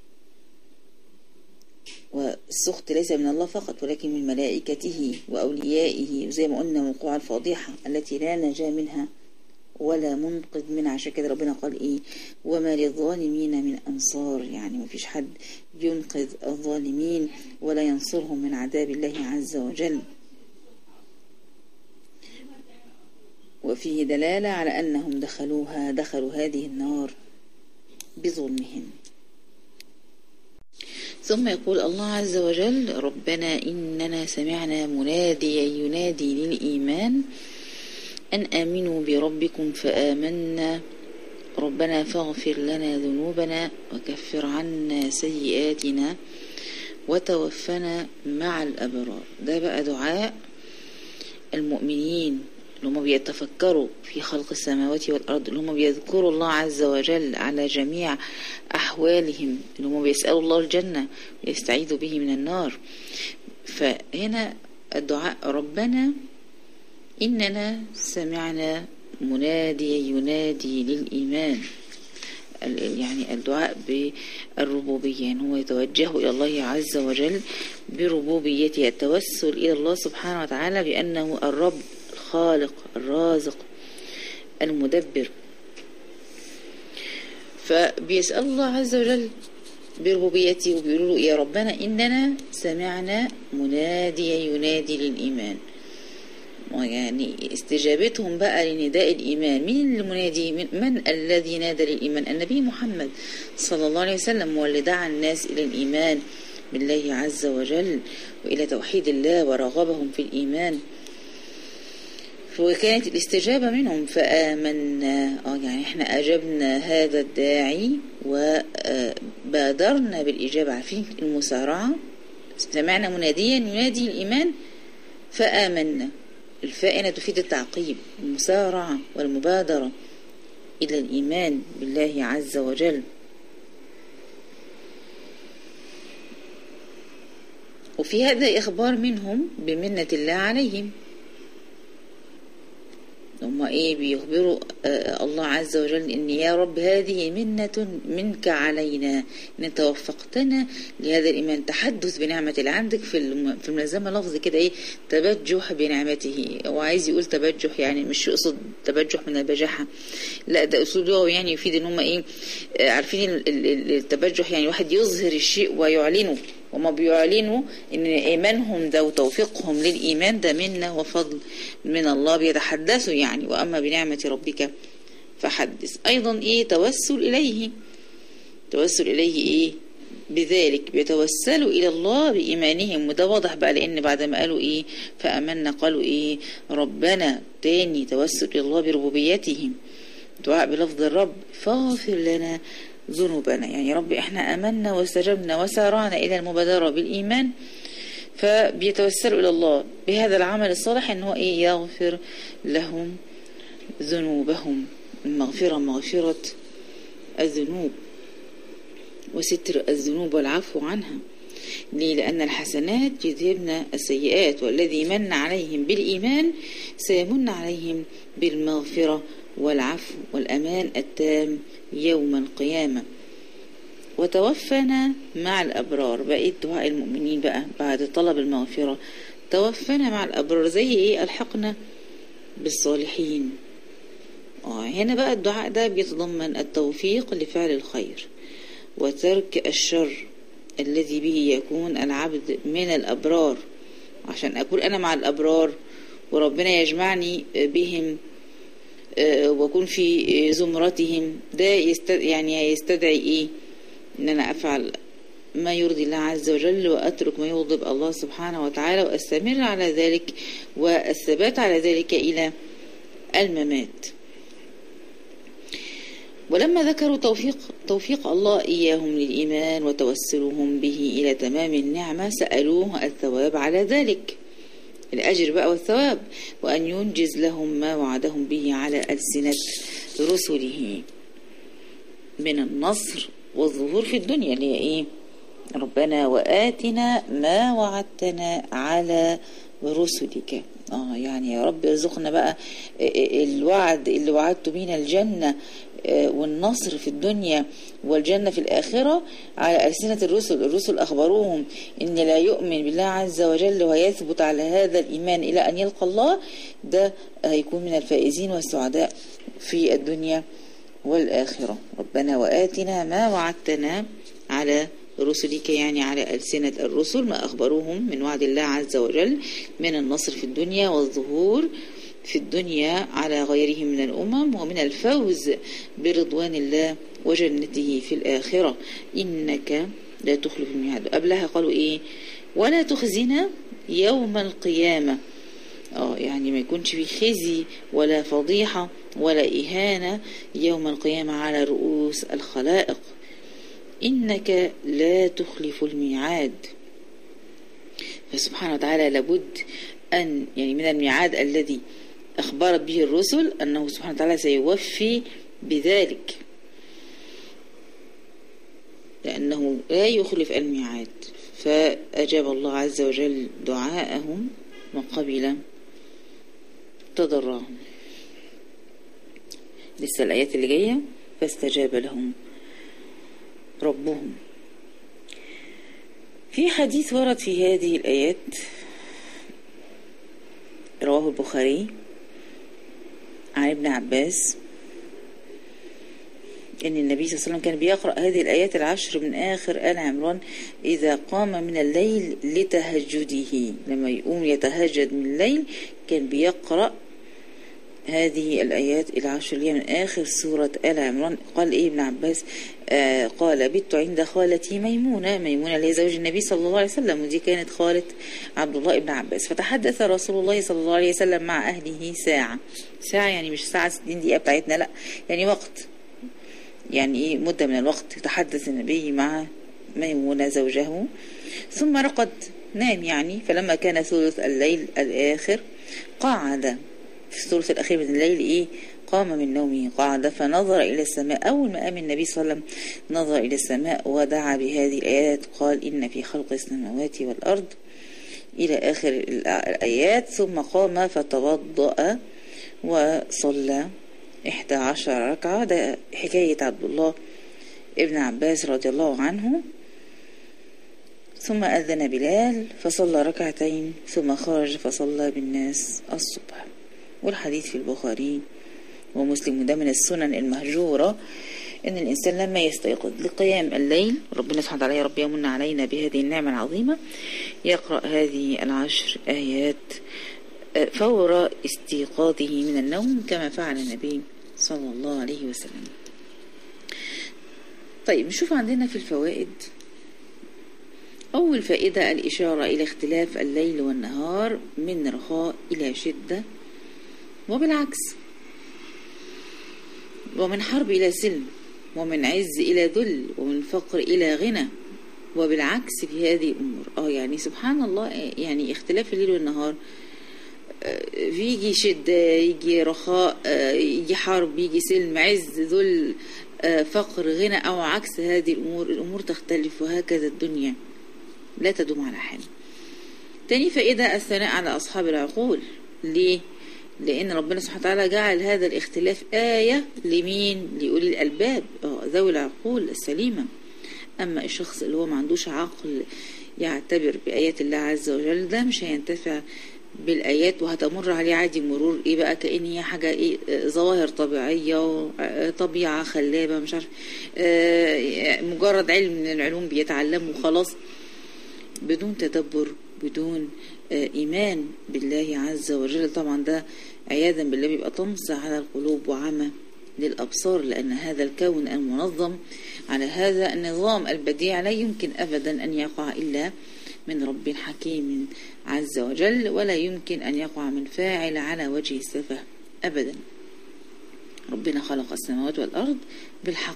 Speaker 1: والسخط ليس من الله فقط ولكن من ملائكته وأوليائه، وزي ما قلنا وقوع الفاضحة التي لا نجاة منها ولا منقذ منها. عشان كده ربنا قال ايه؟ وما للظالمين من أنصار، يعني ما فيش حد ينقذ الظالمين ولا ينصرهم من عذاب الله عز وجل. وفيه دلالة على أنهم دخلوها دخلوا هذه النار بظلمهم. ثم يقول الله عز وجل: ربنا إننا سمعنا مناديا ينادي للإيمان أن آمنوا بربكم فآمنا ربنا فاغفر لنا ذنوبنا وكفر عنا سيئاتنا وتوفنا مع الأبرار. ده بقى دعاء المؤمنين اللي هم بيتفكروا في خلق السماوات والأرض، اللي هم بيذكروا الله عز وجل على جميع أحوالهم، اللي هم بيسألوا الله الجنة ويستعيذوا به من النار. فهنا الدعاء: ربنا إننا سمعنا مناديا ينادي للإيمان، يعني الدعاء بالربوبية، يعني هو يتوجه إلى الله عز وجل بربوبيته، التوسل إلى الله سبحانه وتعالى بأنه الرب الخالق الرازق المدبر. فبيسأل الله عز وجل بربوبيته وبيقولوا له: يا ربنا إننا سمعنا مناديا ينادي للإيمان. يعني استجابتهم بقى لنداء الإيمان. مين المنادي؟ من, من الذي نادى للإيمان؟ النبي محمد صلى الله عليه وسلم، هو اللي دعا الناس إلى الإيمان بالله عز وجل وإلى توحيد الله ورغبهم في الإيمان. فكانت الاستجابة منهم فآمنا، آه يعني احنا أجبنا هذا الداعي وبادرنا بالإجابة. عارفين المسارعة؟ سمعنا مناديا ينادي الإيمان فآمنا. الفاء هنا تفيد التعقيب، المسارعة والمبادرة إلى الإيمان بالله عز وجل. وفي هذا إخبار منهم بمنة الله عليهم. هم إيه بيخبروا آه الله عز وجل إن يا رب هذه منة منك علينا، إن توفقتنا لهذا الإيمان. تحدث بنعمة الله. عندك في في الملزمة لفظ كده إيه؟ تبجح بنعمته. هو عايز يقول تبجح، يعني مش يقصد تبجح من البجاحة، لا ده أسلوب لغوي يعني يفيد إن هم إيه آه عارفين التبجح، يعني واحد يظهر الشيء ويعلنه. وما بيعلنوا ان ايمانهم ده وتوفيقهم للايمان ده منه وفضل من الله، بيتحدثوا يعني. واما بنعمة ربك فحدث. ايضا ايه؟ توسل اليه. توسل اليه ايه؟ بذلك بيتوسلوا الى الله بايمانهم. وده واضح بقى لان بعد ما قالوا ايه فامنا قالوا ايه ربنا. تاني توسل الى الله بربوبيتهم، دعاء بلفظ الرب. فاغفر لنا ذنوبنا، يعني يا رب احنا امنا واستجبنا وسارعنا الى المبادرة بالايمان. فبيتوسلوا الى الله بهذا العمل الصالح ان هو ايه يغفر لهم ذنوبهم. المغفرة مغفرة الذنوب وستر الذنوب والعفو عنها. ليه؟ لأن الحسنات يذهبن السيئات، والذي من عليهم بالإيمان سيمن عليهم بالمغفرة والعفو والأمان التام يوم القيامة. وتوفنا مع الأبرار. بقيت دعاء المؤمنين بقى بعد طلب المغفرة: توفنا مع الأبرار. زي إيه؟ ألحقنا بالصالحين. آه هنا بقى الدعاء ده بيتضمن التوفيق لفعل الخير وترك الشر الذي به يكون العبد من الأبرار. عشان أكون أنا مع الأبرار وربنا يجمعني بهم وأكون في زمرتهم، ده يستد... يعني يستدعي إيه؟ إن أنا أفعل ما يرضي الله عز وجل وأترك ما يغضب الله سبحانه وتعالى، وأستمر على ذلك والثبات على ذلك إلى الممات. ولما ذكروا توفيق توفيق الله إياهم للإيمان وتوسلهم به إلى تمام النعمة سألوه الثواب على ذلك. الأجر بقى والثواب، وأن ينجز لهم ما وعدهم به على ألسنة رسله من النصر والظهور في الدنيا، اللي هي إيه؟ ربنا وآتنا ما وعدتنا على رسلك. آه يعني يا رب ارزقنا بقى الوعد اللي وعدت بينا، الجنة والنصر في الدنيا والجنة في الآخرة على ألسنة الرسل. الرسل أخبروهم إن لا يؤمن بالله عز وجل ويثبت على هذا الإيمان إلى أن يلقى الله، ده هيكون من الفائزين والسعداء في الدنيا والآخرة. ربنا وآتنا ما وعدتنا على رسلك، يعني على ألسنة الرسل ما أخبروهم من وعد الله عز وجل من النصر في الدنيا والظهور في الدنيا على غيرهم من الأمم، ومن الفوز برضوان الله وجنته في الآخرة. إنك لا تخلف الميعاد. قبلها قالوا إيه؟ ولا تخزنا يوم القيامة. آه يعني ما يكونش في خزي ولا فضيحة ولا إهانة يوم القيامة على رؤوس الخلائق. إنك لا تخلف الميعاد. فسبحانه وتعالى لابد أن يعني من الميعاد الذي أخبرت به الرسل أنه سبحانه وتعالى سيوفي بذلك، لأنه لا يخلف الميعاد. فأجاب الله عز وجل دعاءهم وقبل تضرعهم. لسه الآيات اللي جاية. فاستجاب لهم ربهم. في حديث ورد في هذه الآيات رواه البخاري عن ابن عباس إن النبي صلى الله عليه وسلم كان بيقرأ هذه الآيات العشر من آخر آل عمران إذا قام من الليل لتهجده. لما يقوم يتهجد من الليل كان بيقرأ هذه الآيات العشر اللي من آخر سورة آل عمران. قال إيه ابن عباس؟ آه قال بت عند خالتي ميمونة. ميمونة اللي هي زوج النبي صلى الله عليه وسلم، ودي كانت خالة عبد الله ابن عباس. فتحدث رسول الله صلى الله عليه وسلم مع أهله ساعة. ساعة يعني مش ساعة ستين دقيقة بتاعتنا، لا يعني وقت، يعني إيه مدة من الوقت. تحدث النبي مع ميمونة زوجه ثم رقد، نام يعني. فلما كان ثلث الليل الآخر قعد في الثلث الأخير من الليل إيه قام من نومه قعد فنظر إلى السماء. أول ما قام النبي صلى الله عليه وسلم نظر إلى السماء ودعا بهذه الآيات. قال إن في خلق السماوات والأرض إلى آخر الآيات. ثم قام فتوضأ وصلى إحدى عشر ركعة. ده حكاية عبد الله ابن عباس رضي الله عنه. ثم أذن بلال فصلى ركعتين ثم خرج فصلى بالناس الصبح. والحديث في البخاري ومسلم. وده من السنن المهجورة إن الإنسان لما يستيقظ لقيام الليل، ربنا سبحانه وتعالى يا رب يمن علينا بهذه النعمة العظيمة، يقرأ هذه العشر آيات فور استيقاظه من النوم كما فعل النبي صلى الله عليه وسلم. طيب نشوف عندنا في الفوائد. أول فائدة الإشارة إلى اختلاف الليل والنهار من رخاء إلى شدة وبالعكس، ومن حرب إلى سلم، ومن عز إلى ذل، ومن فقر إلى غنى، وبالعكس في هذه الأمور. آه يعني سبحان الله، يعني اختلاف الليل والنهار، يجي شدة يجي رخاء، يجي حرب يجي سلم، عز ذل، فقر غنى، أو عكس هذه الأمور. الأمور تختلف، وهكذا الدنيا لا تدوم على حال. تاني فائدة الثناء على أصحاب العقول. ليه؟ لأن ربنا سبحانه وتعالى جعل هذا الاختلاف آية لمين؟ لأولي الألباب، ذوي العقول السليمة. أما الشخص اللي هو ما عندوش عقل يعتبر بآيات الله عز وجل، ده مش هينتفع بالآيات، وهتمر عليه عادي مرور إيه بقى، كأن هي حاجة إيه، ظواهر طبيعية، طبيعة خلابة، مش عارف، مجرد علم من العلوم بيتعلمه وخلاص، بدون تدبر، بدون إيمان بالله عز وجل. طبعا ده عياذا بالله بيبقى طمس على القلوب وعمى للأبصار، لأن هذا الكون المنظم على هذا النظام البديع لا يمكن أبدا أن يقع إلا من رب حكيم عز وجل، ولا يمكن أن يقع من فاعل على وجه السفه أبدا. ربنا خلق السماوات والأرض بالحق.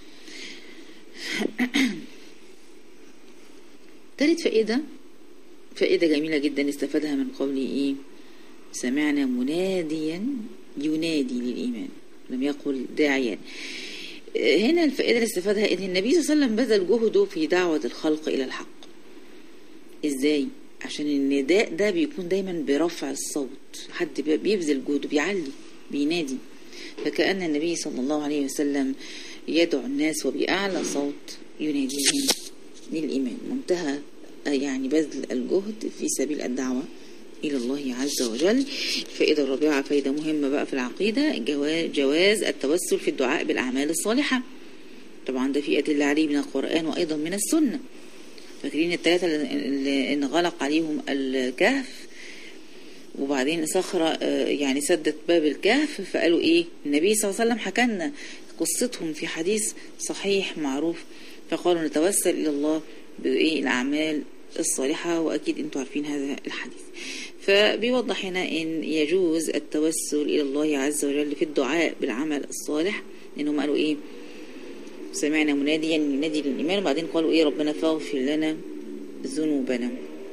Speaker 1: ثالث فائدة فائدة جميلة جدا استفادها من قوله إيه؟ سمعنا مناديا ينادي للإيمان، لم يقل داعيا. هنا الفائدة اللي استفادها إن النبي صلى الله عليه وسلم بذل جهده في دعوة الخلق إلى الحق. إزاي؟ عشان النداء ده بيكون دايما برفع الصوت، حد بيبذل جهده بيعلي بينادي، فكأن النبي صلى الله عليه وسلم يدعو الناس وبأعلى صوت يناديهم للإيمان. منتهى يعني بذل الجهد في سبيل الدعوة إلى الله عز وجل. الفائدة الرابعة فائدة مهمة بقى في العقيدة، جواز التوسل في الدعاء بالأعمال الصالحة. طبعا ده في أدلة عليه من القرآن وأيضا من السنة. فاكرين الثلاثة اللي انغلق عليهم الكهف وبعدين صخرة يعني سدت باب الكهف، فقالوا إيه؟ النبي صلى الله عليه وسلم حكى لنا قصتهم في حديث صحيح معروف، فقالوا نتوسل إلى الله بإيه؟ الأعمال الصالحة، وأكيد أنتم عارفين هذا الحديث. فبيوضح هنا إن يجوز التوسل إلى الله عز وجل في الدعاء بالعمل الصالح، لأنهم قالوا إيه؟ سمعنا مناديا ينادي للإيمان، وبعدين قالوا إيه؟ ربنا فاغفر لنا ذنوبنا.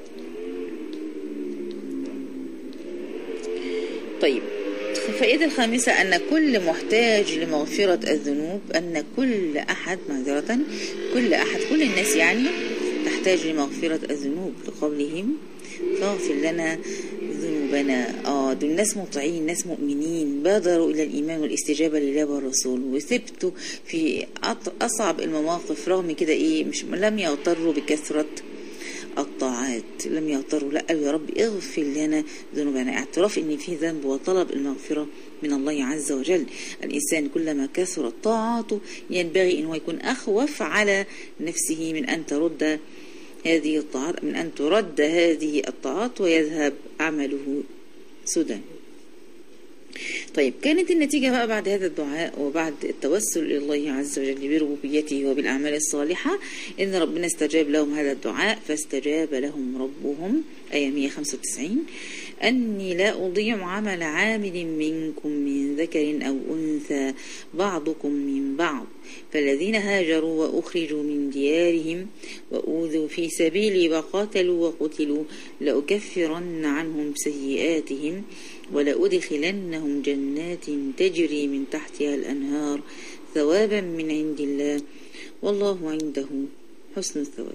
Speaker 1: طيب، الفائدة الخامسة أن كل محتاج لمغفرة الذنوب، أن كل أحد معذرة كل أحد كل الناس يعني تحتاج لمغفرة الذنوب، لقولهم فاغفر لنا ذنوبنا. آه دول ناس مطيعين، ناس مؤمنين، بادروا إلى الإيمان والاستجابة لله والرسول، وثبتوا في أصعب المواقف، رغم كده إيه مش لم يغتروا بكثرة الطاعات، لم يغتروا، لا قالوا يا رب اغفر لنا ذنوبنا، اعتراف ان في ذنب وطلب المغفرة من الله عز وجل. الإنسان كلما كثرت طاعاته ينبغي انه يكون أخوف على نفسه من أن ترد هذه الطاعات من أن ترد هذه الطاعات ويذهب عمله سدى. طيب، كانت النتيجة بقى بعد هذا الدعاء وبعد التوسل إلى الله عز وجل بربوبيته وبالأعمال الصالحة إن ربنا استجاب لهم هذا الدعاء، فاستجاب لهم ربهم، آية مئة وخمسة وتسعين، أني لا أضيع عمل عامل منكم من ذكر أو أنثى بعضكم من بعض، فالذين هاجروا وأخرجوا من ديارهم وأوذوا في سبيلي وقاتلوا وقتلوا لأكفرن عنهم سيئاتهم ولأدخلنهم جنات تجري من تحتها الأنهار ثوابا من عند الله والله عنده حسن الثواب.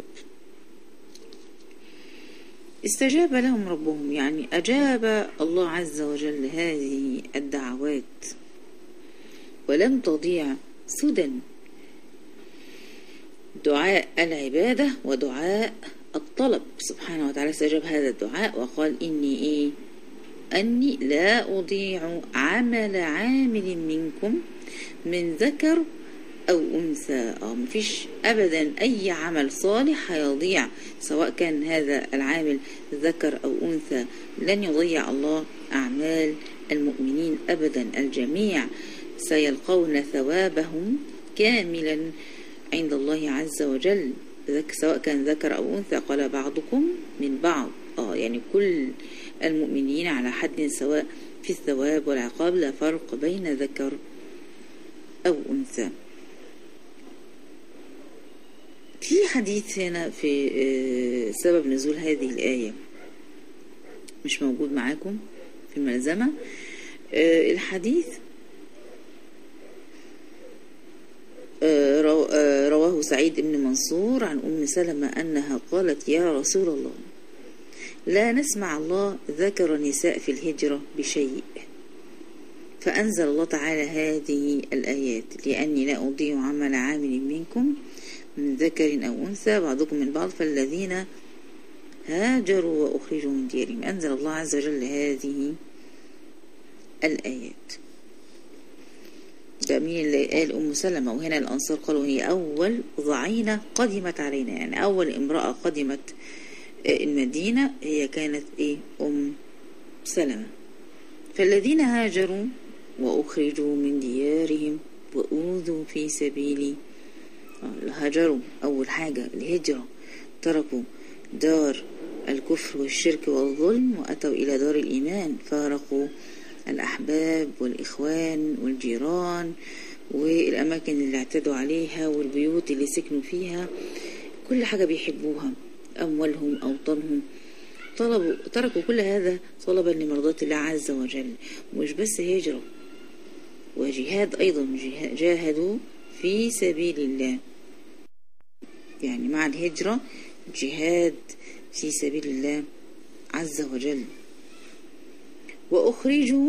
Speaker 1: استجاب لهم ربهم، يعني أجاب الله عز وجل هذه الدعوات ولم تضيع سدى. دعاء العبادة ودعاء الطلب سبحانه وتعالى استجاب هذا الدعاء وقال إني إيه أني لا أضيع عمل عامل منكم من ذكر أو أنثى. أو مفيش أبدا أي عمل صالح هيضيع، سواء كان هذا العامل ذكر أو أنثى، لن يضيع الله أعمال المؤمنين أبدا. الجميع سيلقون ثوابهم كاملا عند الله عز وجل، سواء كان ذكر أو أنثى. قال بعضكم من بعض، آه يعني كل المؤمنين على حد سواء في الثواب والعقاب، لا فرق بين ذكر أو أنثى. في حديث هنا في سبب نزول هذه الآية مش موجود معاكم في الملزمة. الحديث رواه سعيد بن منصور عن أم سلمة أنها قالت يا رسول الله لا نسمع الله ذكر نساء في الهجرة بشيء، فأنزل الله تعالى هذه الآيات لأني لا أضيع عمل عامل منكم من ذكر أو أنثى بعضكم من بعض فالذين هاجروا وأخرجوا من ديارهم. أنزل الله عز وجل هذه الآيات. ده مين اللي قال؟ أم سلمة. وهنا الأنصار قالوا هي أول ضعينة قدمت علينا، يعني أول امرأة قدمت المدينة هي كانت إيه؟ أم سلمة. فالذين هاجروا وأخرجوا من ديارهم وأوذوا في سبيلي. هاجروا أول حاجة الهجرة، تركوا دار الكفر والشرك والظلم وأتوا إلى دار الإيمان، فارقوا الأحباب والإخوان والجيران والأماكن اللي اعتدوا عليها والبيوت اللي سكنوا فيها، كل حاجة بيحبوها، أموالهم أوطانهم طلبوا تركوا كل هذا طلبا لمرضاة الله عز وجل. مش بس هجرة وجهاد أيضا، جاهدوا في سبيل الله، يعني مع الهجرة جهاد في سبيل الله عز وجل. وأخرجوا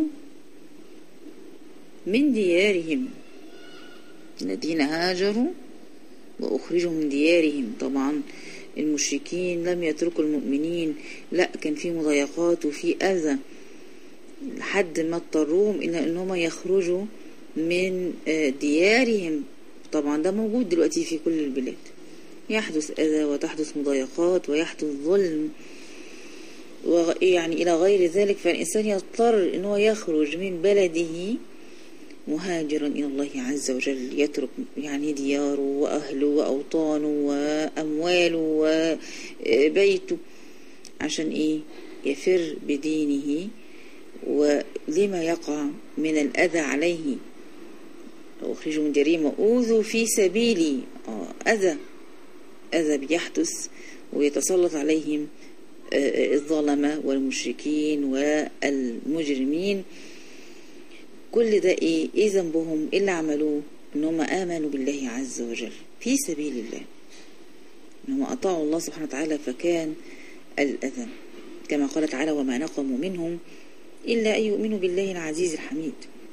Speaker 1: من ديارهم، الذين هاجروا وأخرجوا من ديارهم. طبعا المشركين لم يتركوا المؤمنين، لا كان في مضايقات وفي أذى لحد ما اضطروهم إلى أنهم يخرجوا من ديارهم. طبعا ده موجود دلوقتي في كل البلاد، يحدث أذى وتحدث مضايقات ويحدث ظلم ويعني إلى غير ذلك، فالإنسان يضطر أنه يخرج من بلده مهاجرا إلى الله عز وجل، يترك يعني دياره وأهله وأوطانه وأمواله وبيته عشان إيه؟ يفر بدينه ولما يقع من الأذى عليه. أخرجوا من ديارهم وأوذوا في سبيلي، أذى أذى بيحدث ويتسلط عليهم الظلمة والمشركين والمجرمين. كل ده إيه؟ إيه ذنبهم؟ إيه اللي عملوه؟ إنهم آمنوا بالله عز وجل في سبيل الله، إنهم أطاعوا الله سبحانه وتعالى، فكان الأذى كما قال تعالى: وما نقموا منهم إلا أن يؤمنوا بالله العزيز الحميد.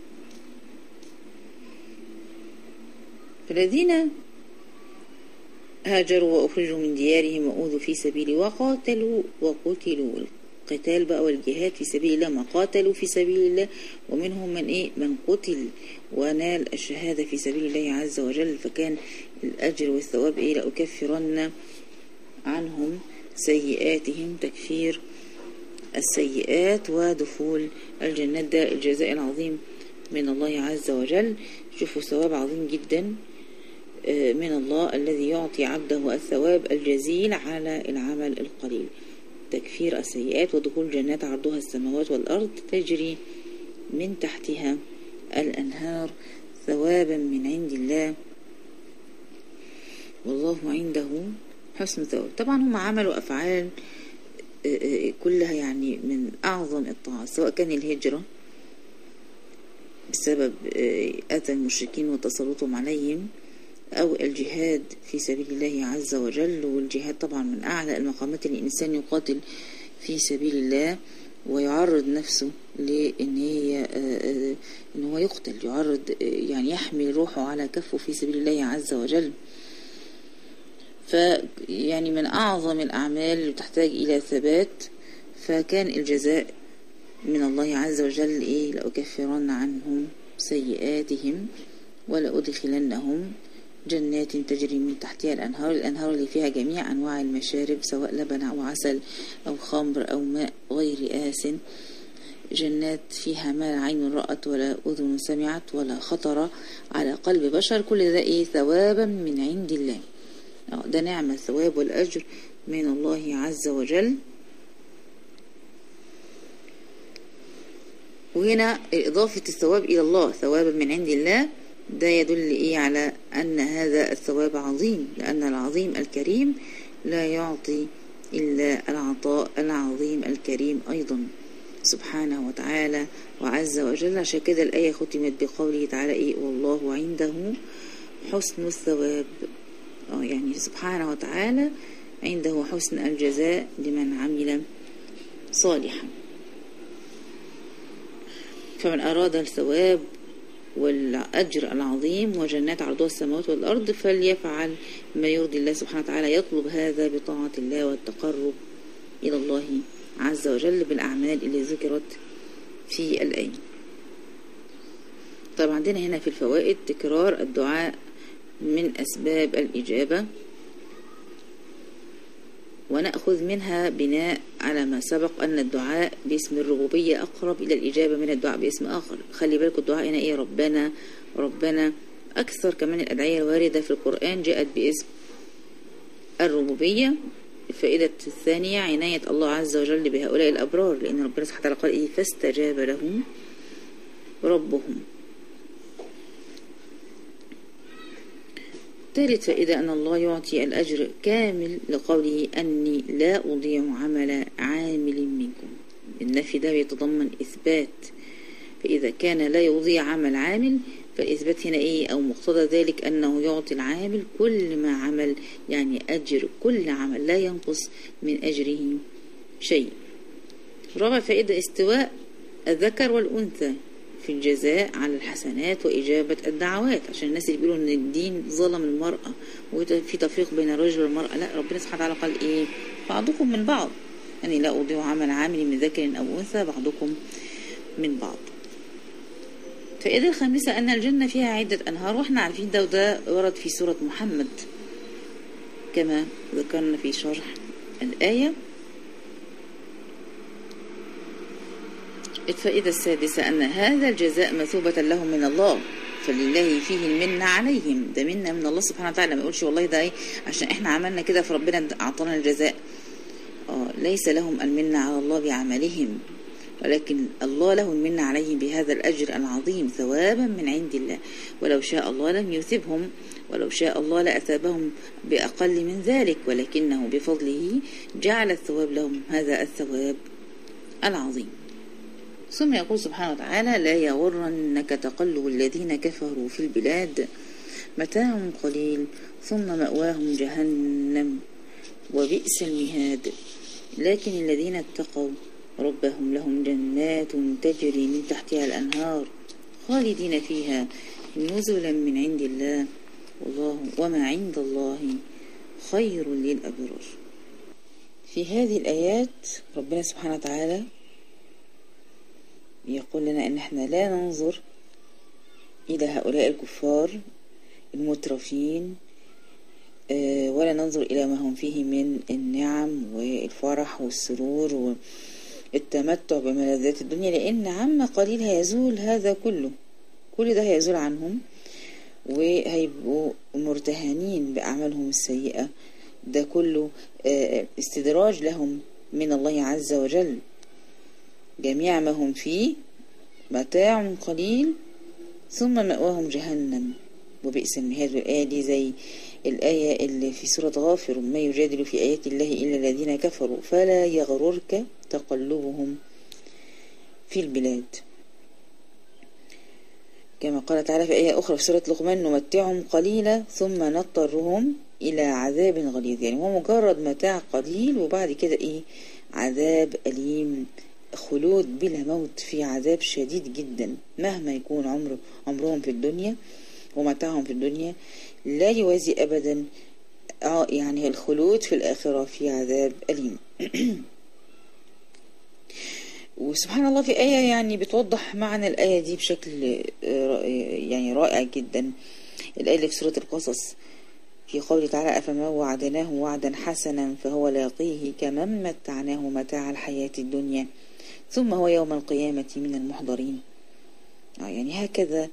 Speaker 1: فالذين هاجروا وأخرجوا من ديارهم وأوذوا في سبيلي وقاتلوا وقتلوا، القتال بقى والجهاد في سبيل الله، ما قاتلوا في سبيل الله، ومنهم من إيه؟ من قتل ونال الشهادة في سبيل الله عز وجل، فكان الأجر والثواب إيه؟ لأكفرن عنهم سيئاتهم، تكفير السيئات ودخول الجنات. ده الجزاء العظيم من الله عز وجل. شوفوا ثواب عظيم جدا من الله الذي يعطي عبده الثواب الجزيل على العمل القليل. تكفير السيئات ودخول جنات عرضها السماوات والأرض تجري من تحتها الأنهار ثوابا من عند الله، والله عنده حسن الثواب. طبعا هم عملوا أفعال كلها يعني من أعظم الطاعات، سواء كان الهجرة بسبب أذى المشركين وتسلطهم عليهم، أو الجهاد في سبيل الله عز وجل. والجهاد طبعا من أعلى المقامات اللي الإنسان يقاتل في سبيل الله ويعرض نفسه لأن هي إن هو يقتل، يعرض يعني يحمل روحه على كفه في سبيل الله عز وجل. فيعني من أعظم الأعمال اللي تحتاج إلى ثبات، فكان الجزاء من الله عز وجل إيه؟ لأكفرن عنهم سيئاتهم ولأدخلنهم جنات تجري من تحتها الأنهار، الأنهار اللي فيها جميع أنواع المشارب سواء لبن أو عسل أو خمر أو ماء غير آس، جنات فيها ما لا عين رأت ولا أذن سمعت ولا خطر على قلب بشر. كل ده إيه؟ ثوابا من عند الله. ده نعم الثواب والأجر من الله عز وجل. وهنا إضافة الثواب إلى الله، ثوابا من عند الله، ده يدل إيه؟ على أن هذا الثواب عظيم، لأن العظيم الكريم لا يعطي إلا العطاء العظيم الكريم أيضا سبحانه وتعالى وعز وجل. عشان كده الآية ختمت بقوله تعالى إيه؟ والله عنده حسن الثواب. آه يعني سبحانه وتعالى عنده حسن الجزاء لمن عمل صالحا. فمن أراد الثواب والأجر العظيم وجنات عرضها السماوات والأرض فليفعل ما يرضي الله سبحانه وتعالى، يطلب هذا بطاعة الله والتقرب إلى الله عز وجل بالأعمال اللي ذكرت في الآية. طبعا عندنا هنا في الفوائد تكرار الدعاء من أسباب الإجابة، ونأخذ منها بناء على ما سبق أن الدعاء باسم الربوبية أقرب إلى الإجابة من الدعاء باسم آخر. خلي بالكم الدعاء هنا إيه؟ ربنا ربنا. أكثر كمان الأدعية الواردة في القرآن جاءت باسم الربوبية. الفائدة الثانية عناية الله عز وجل بهؤلاء الأبرار، لأن ربنا سبحانه وتعالى قال إيه؟ فاستجاب لهم ربهم. ثالث فائدة أن الله يعطي الأجر كامل لقوله أني لا أضيع عمل عامل منكم. النفي ده بيتضمن إثبات، فإذا كان لا يضيع عمل عامل فالإثبات هنا إيه؟ أو مقتضى ذلك أنه يعطي العامل كل ما عمل، يعني أجر كل عمل لا ينقص من أجره شيء. رابع فائدة استواء الذكر والأنثى في الجزاء على الحسنات وإجابة الدعوات، عشان الناس اللي بيقولوا أن الدين ظلم المرأة وفي تفريق بين الرجل والمرأة، لا، ربنا سبحانه وتعالى قال إيه؟ بعضكم من بعض، يعني لا أضيع عمل عامل من ذكر أو أنثى بعضكم من بعض. فإذا الخامسة أن الجنة فيها عدة أنهار، وإحنا عارفين ده وده ورد في سورة محمد كما ذكرنا في شرح الآية. الفائدة السادسة أن هذا الجزاء مثوبة لهم من الله، فلله فيه المنة عليهم، ده منة من الله سبحانه وتعالى، ما يقولش والله ده ايه عشان احنا عملنا كده فربنا أعطانا الجزاء. آه ليس لهم المنة على الله بعملهم، ولكن الله له المنة عليهم بهذا الأجر العظيم ثوابا من عند الله، ولو شاء الله لم يثبهم، ولو شاء الله لأثابهم بأقل من ذلك، ولكنه بفضله جعل الثواب لهم هذا الثواب العظيم. ثم يقول سبحانه وتعالى لا يغرنك تقلب الذين كفروا في البلاد متاع قليل ثم مأواهم جهنم وبئس المهاد، لكن الذين اتقوا ربهم لهم جنات تجري من تحتها الأنهار خالدين فيها نزلا من عند الله والله وما عند الله خير للأبرار. في هذه الآيات ربنا سبحانه وتعالى يقول لنا ان احنا لا ننظر الى هؤلاء الكفار المترفين ولا ننظر الى ما هم فيه من النعم والفرح والسرور والتمتع بملذات الدنيا، لان عما قليل هيزول هذا كله، كل ده هيزول عنهم وهيبقوا مرتهنين بأعمالهم السيئة، ده كله استدراج لهم من الله عز وجل. جميع ما هم فيه متاع قليل ثم مأواهم جهنم وبئس المهاد. والآية دي زي الآية اللي في سورة غافر ما يجادل في آيات الله إلا الذين كفروا فلا يغررك تقلبهم في البلاد، كما قال تعالى في آية أخرى في سورة لقمان نمتعهم قليلا ثم نضطرهم إلى عذاب غليظ، يعني هو مجرد متاع قليل وبعد كده إيه؟ عذاب أليم، خلود بلا موت في عذاب شديد جدا، مهما يكون عمر عمرهم في الدنيا ومتاعهم في الدنيا لا يوازي أبدا آه يعني الخلود في الآخرة في عذاب أليم. وسبحان الله في آية يعني بتوضح معنى الآية دي بشكل يعني رائع جدا، الآية اللي في سورة القصص في قوله تعالى أفما وعدناه وعدا حسنا فهو لاقيه كمن متعناه متاع الحياة الدنيا ثم هو يوم القيامة من المحضرين. يعني هكذا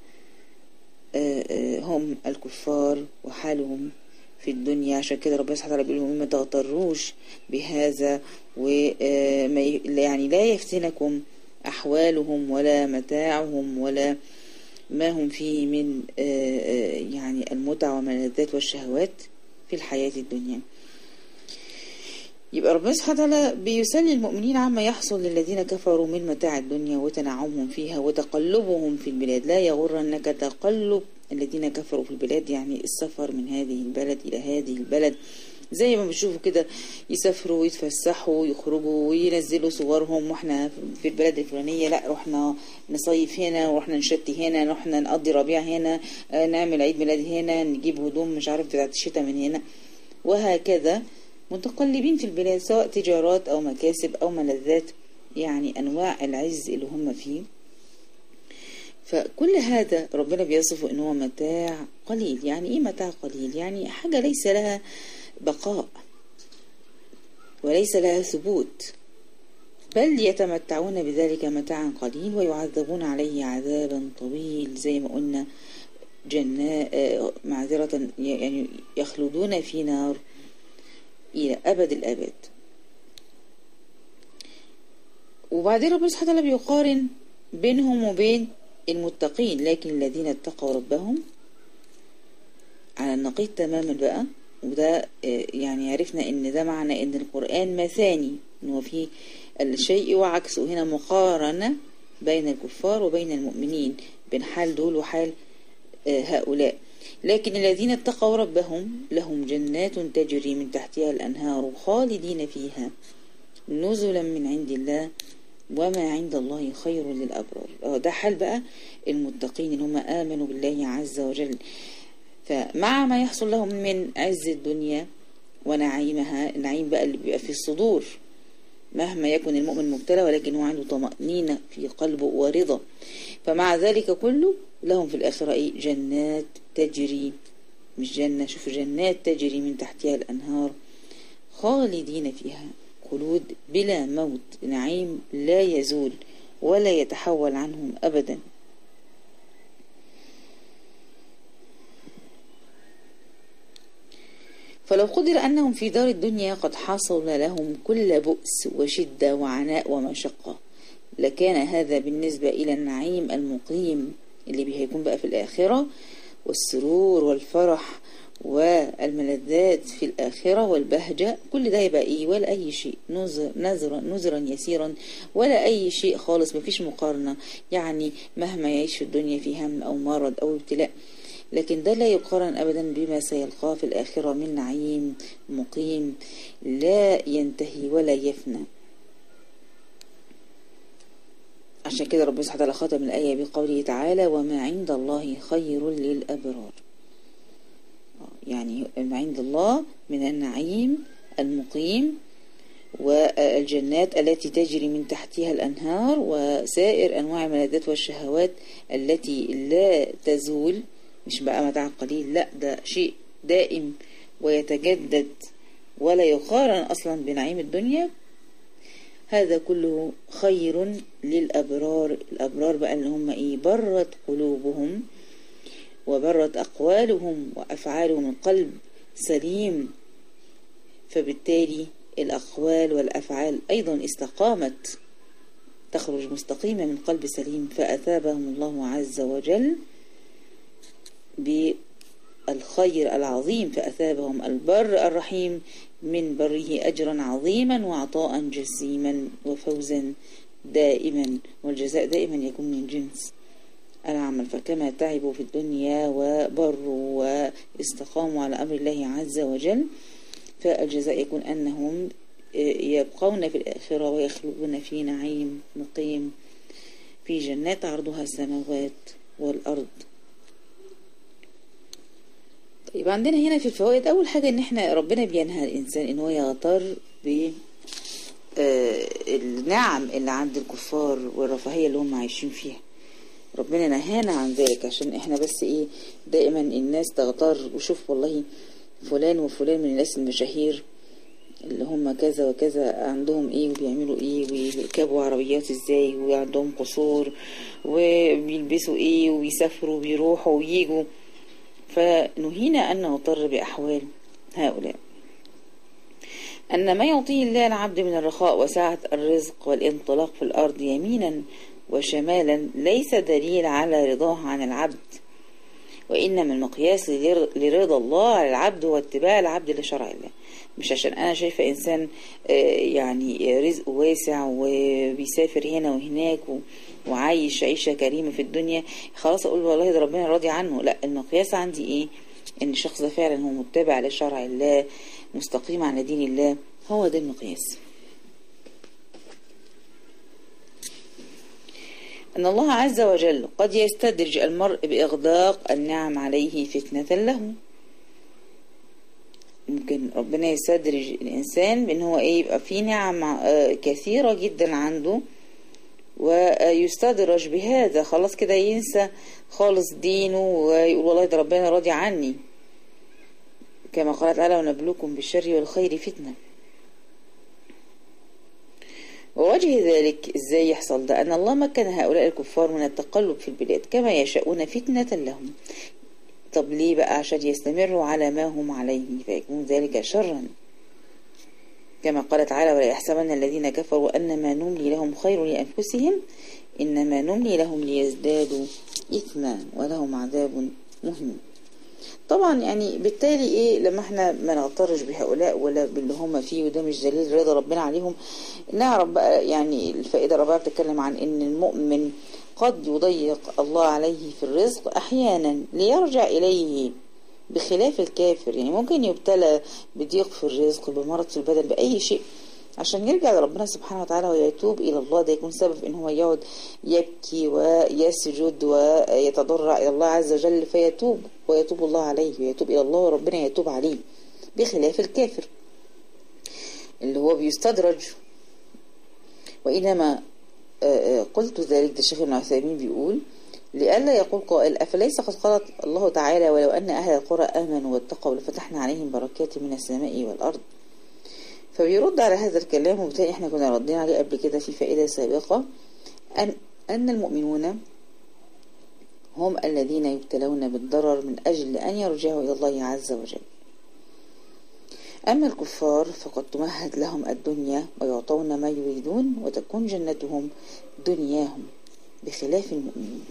Speaker 1: هم الكفار وحالهم في الدنيا، عشان كده ربنا سبحانه وتعالى بيقول لهم ما تغتروش بهذا ويعني لا يفتنكم أحوالهم ولا متاعهم ولا ما هم فيه من يعني المتع والملذات والشهوات في الحياة الدنيا. يبقى ربنا سبحانه وتعالى بيسلي المؤمنين عما يحصل للذين كفروا من متاع الدنيا وتنعمهم فيها وتقلبهم في البلاد. لا يغرنك تقلب الذين كفروا في البلاد، يعني السفر من هذه البلد إلى هذه البلد، زي ما بتشوفوا كده يسافروا ويتفسحوا ويخرجوا وينزلوا صورهم واحنا في البلد الفلانية، لا رحنا نصيف هنا، رحنا نشتي هنا، رحنا نقضي ربيع هنا، نعمل عيد ميلاد هنا، نجيب هدوم مش عارف بتاعت الشتاء من هنا، وهكذا متقلبين في البلاد سواء تجارات أو مكاسب أو ملذات، يعني أنواع العز اللي هم فيه. فكل هذا ربنا بيصفه إنه متاع قليل. يعني إيه متاع قليل؟ يعني حاجة ليس لها بقاء وليس لها ثبوت، بل يتمتعون بذلك متاعا قليل ويعذبون عليه عذابا طويل، زي ما قلنا جنة معذرة يعني يخلدون في نار إلى أبد الأبد. وبعدين ربنا سبحانه وتعالى بيقارن بينهم وبين المتقين، لكن الذين اتقوا ربهم على النقيض تماما بقى. وده يعني عرفنا ان ده معنى ان القرآن مثاني، ان هو فيه الشيء وعكسه. هنا مقارنة بين الكفار وبين المؤمنين، بين حال دول وحال هؤلاء. لكن الذين اتقوا ربهم لهم جنات تجري من تحتها الأنهار خالدين فيها نزلا من عند الله وما عند الله خير للأبرار. ده حال بقى المتقين اللي هم آمنوا بالله عز وجل. فمع ما يحصل لهم من عز الدنيا ونعيمها، النعيم بقى اللي بيبقى في الصدور مهما يكن المؤمن مبتلى، ولكن هو عنده طمأنينة في قلبه ورضا، فمع ذلك كله لهم في الآخرة إيه؟ جنات تجري، مش جنة، شوفوا، جنات تجري من تحتها الأنهار خالدين فيها، خلود بلا موت، نعيم لا يزول ولا يتحول عنهم أبدا. فلو قدر أنهم في دار الدنيا قد حصل لهم كل بؤس وشدة وعناء ومشقة، لكان هذا بالنسبة إلى النعيم المقيم اللي بيكون بقى في الآخرة، والسرور والفرح والملذات في الآخرة والبهجة، كل ده يبقى إيه؟ ولا أي شيء، نزر نزرا نزرا يسيرا، ولا أي شيء خالص، مفيش مقارنة. يعني مهما يعيش في الدنيا في هم أو مرض أو ابتلاء، لكن ده لا يقارن أبدا بما سيلقاه في الآخرة من نعيم مقيم لا ينتهي ولا يفنى. عشان كده ربنا سبحانه وتعالى ختم الآية بقوله تعالى: وما عند الله خير للأبرار. يعني ما عند الله من النعيم المقيم والجنات التي تجري من تحتها الأنهار وسائر أنواع الملذات والشهوات التي لا تزول، مش بقى متاع قليل، لا، ده شيء دائم ويتجدد ولا يقارن أصلا بنعيم الدنيا. هذا كله خير للأبرار. الأبرار بقى اللي هم إيه؟ برت قلوبهم وبرت أقوالهم وأفعالهم من قلب سليم، فبالتالي الأقوال والأفعال أيضا استقامت، تخرج مستقيمة من قلب سليم، فأثابهم الله عز وجل بالخير العظيم، فأثابهم البر الرحيم من بره أجرا عظيما وعطاء جسيما وفوزا دائما، والجزاء دائما يكون من جنس العمل. فكما تعبوا في الدنيا وبروا واستقاموا على أمر الله عز وجل، فالجزاء يكون أنهم يبقون في الآخرة ويخلقون في نعيم مقيم في جنات عرضها السماوات والأرض. يبقى عندنا هنا في الفوائد أول حاجة إن إحنا ربنا بينهى الإنسان إن هو يغتر بالنعم اللي عند الكفار والرفاهية اللي هم عايشين فيها. ربنا نهانا عن ذلك عشان إحنا بس إيه دائما الناس تغتر وشوف والله فلان وفلان من الناس المشاهير اللي هم كذا وكذا عندهم إيه وبيعملوا إيه وبيركبوا عربيات إزاي وعندهم قصور وبيلبسوا إيه وبيسافروا وبيروحوا وييجوا. فنهينا أن نغتر بأحوال هؤلاء. أن ما يعطيه الله العبد من الرخاء وسعة الرزق والانطلاق في الأرض يمينا وشمالا ليس دليل على رضاه عن العبد، وإنما المقياس لرضا الله على العبد هو اتباع العبد لشرع الله. مش عشان أنا شايفة إنسان يعني رزق واسع وبيسافر هنا وهناك وعايش عيشة كريمة في الدنيا خلاص أقول والله ده ربنا راضي عنه. لا، المقياس عندي إيه؟ إن الشخص ده فعلا هو متبع لشرع الله مستقيم على دين الله، هو ده المقياس. أن الله عز وجل قد يستدرج المرء بإغداق النعم عليه فتنة له. ممكن ربنا يستدرج الإنسان بأن هو إيه يبقى فيه نعم كثيرة جدا عنده ويستدرج بهذا، خلاص كده ينسى خالص دينه ويقول والله ده ربنا راضي عني، كما قال تعالى: ونبلوكم بالشر والخير فتنة. ووجه ذلك ازاي يحصل ده؟ أن الله مكن هؤلاء الكفار من التقلب في البلاد كما يشاءون فتنة لهم. طب ليه بقى؟ عشان يستمروا على ما هم عليه فيكون ذلك شرا، كما قال تعالى: ولا يحسبن الذين كفروا أنما نملي لهم خير لأنفسهم إنما نملي لهم ليزدادوا إثما ولهم عذاب مهين. طبعا يعني بالتالي ايه لما احنا ما نغترش بهؤلاء ولا باللي هم فيه، وده مش دليل رضا ربنا عليهم، نعرف بقى يعني الفائدة الرابعة بتتكلم عن ان المؤمن قد يضيق الله عليه في الرزق احيانا ليرجع اليه، بخلاف الكافر. يعني ممكن يبتلى بضيق في الرزق، بمرض في البدن، بأي شيء، عشان يرجع لربنا سبحانه وتعالى ويتوب إلى الله. ده يكون سبب إن هو يقعد يبكي ويسجد ويتضرع إلى الله عز وجل، فيتوب ويتوب الله عليه، ويتوب إلى الله وربنا يتوب عليه، بخلاف الكافر اللي هو بيستدرج. وإنما قلت ذلك، ده الشيخ ابن عثيمين بيقول: لئلا يقول قائل أفليس قد قال الله تعالى ولو أن أهل القرى آمنوا واتقوا لفتحنا عليهم بركات من السماء والأرض. فبيرد على هذا الكلام، وبالتالي احنا كنا ردين عليه قبل كده في فائدة سابقة، أن, أن المؤمنون هم الذين يبتلون بالضرر من أجل أن يرجعوا إلى الله عز وجل. أما الكفار فقد تمهد لهم الدنيا ويعطون ما يريدون وتكون جنتهم دنياهم، بخلاف المؤمنين.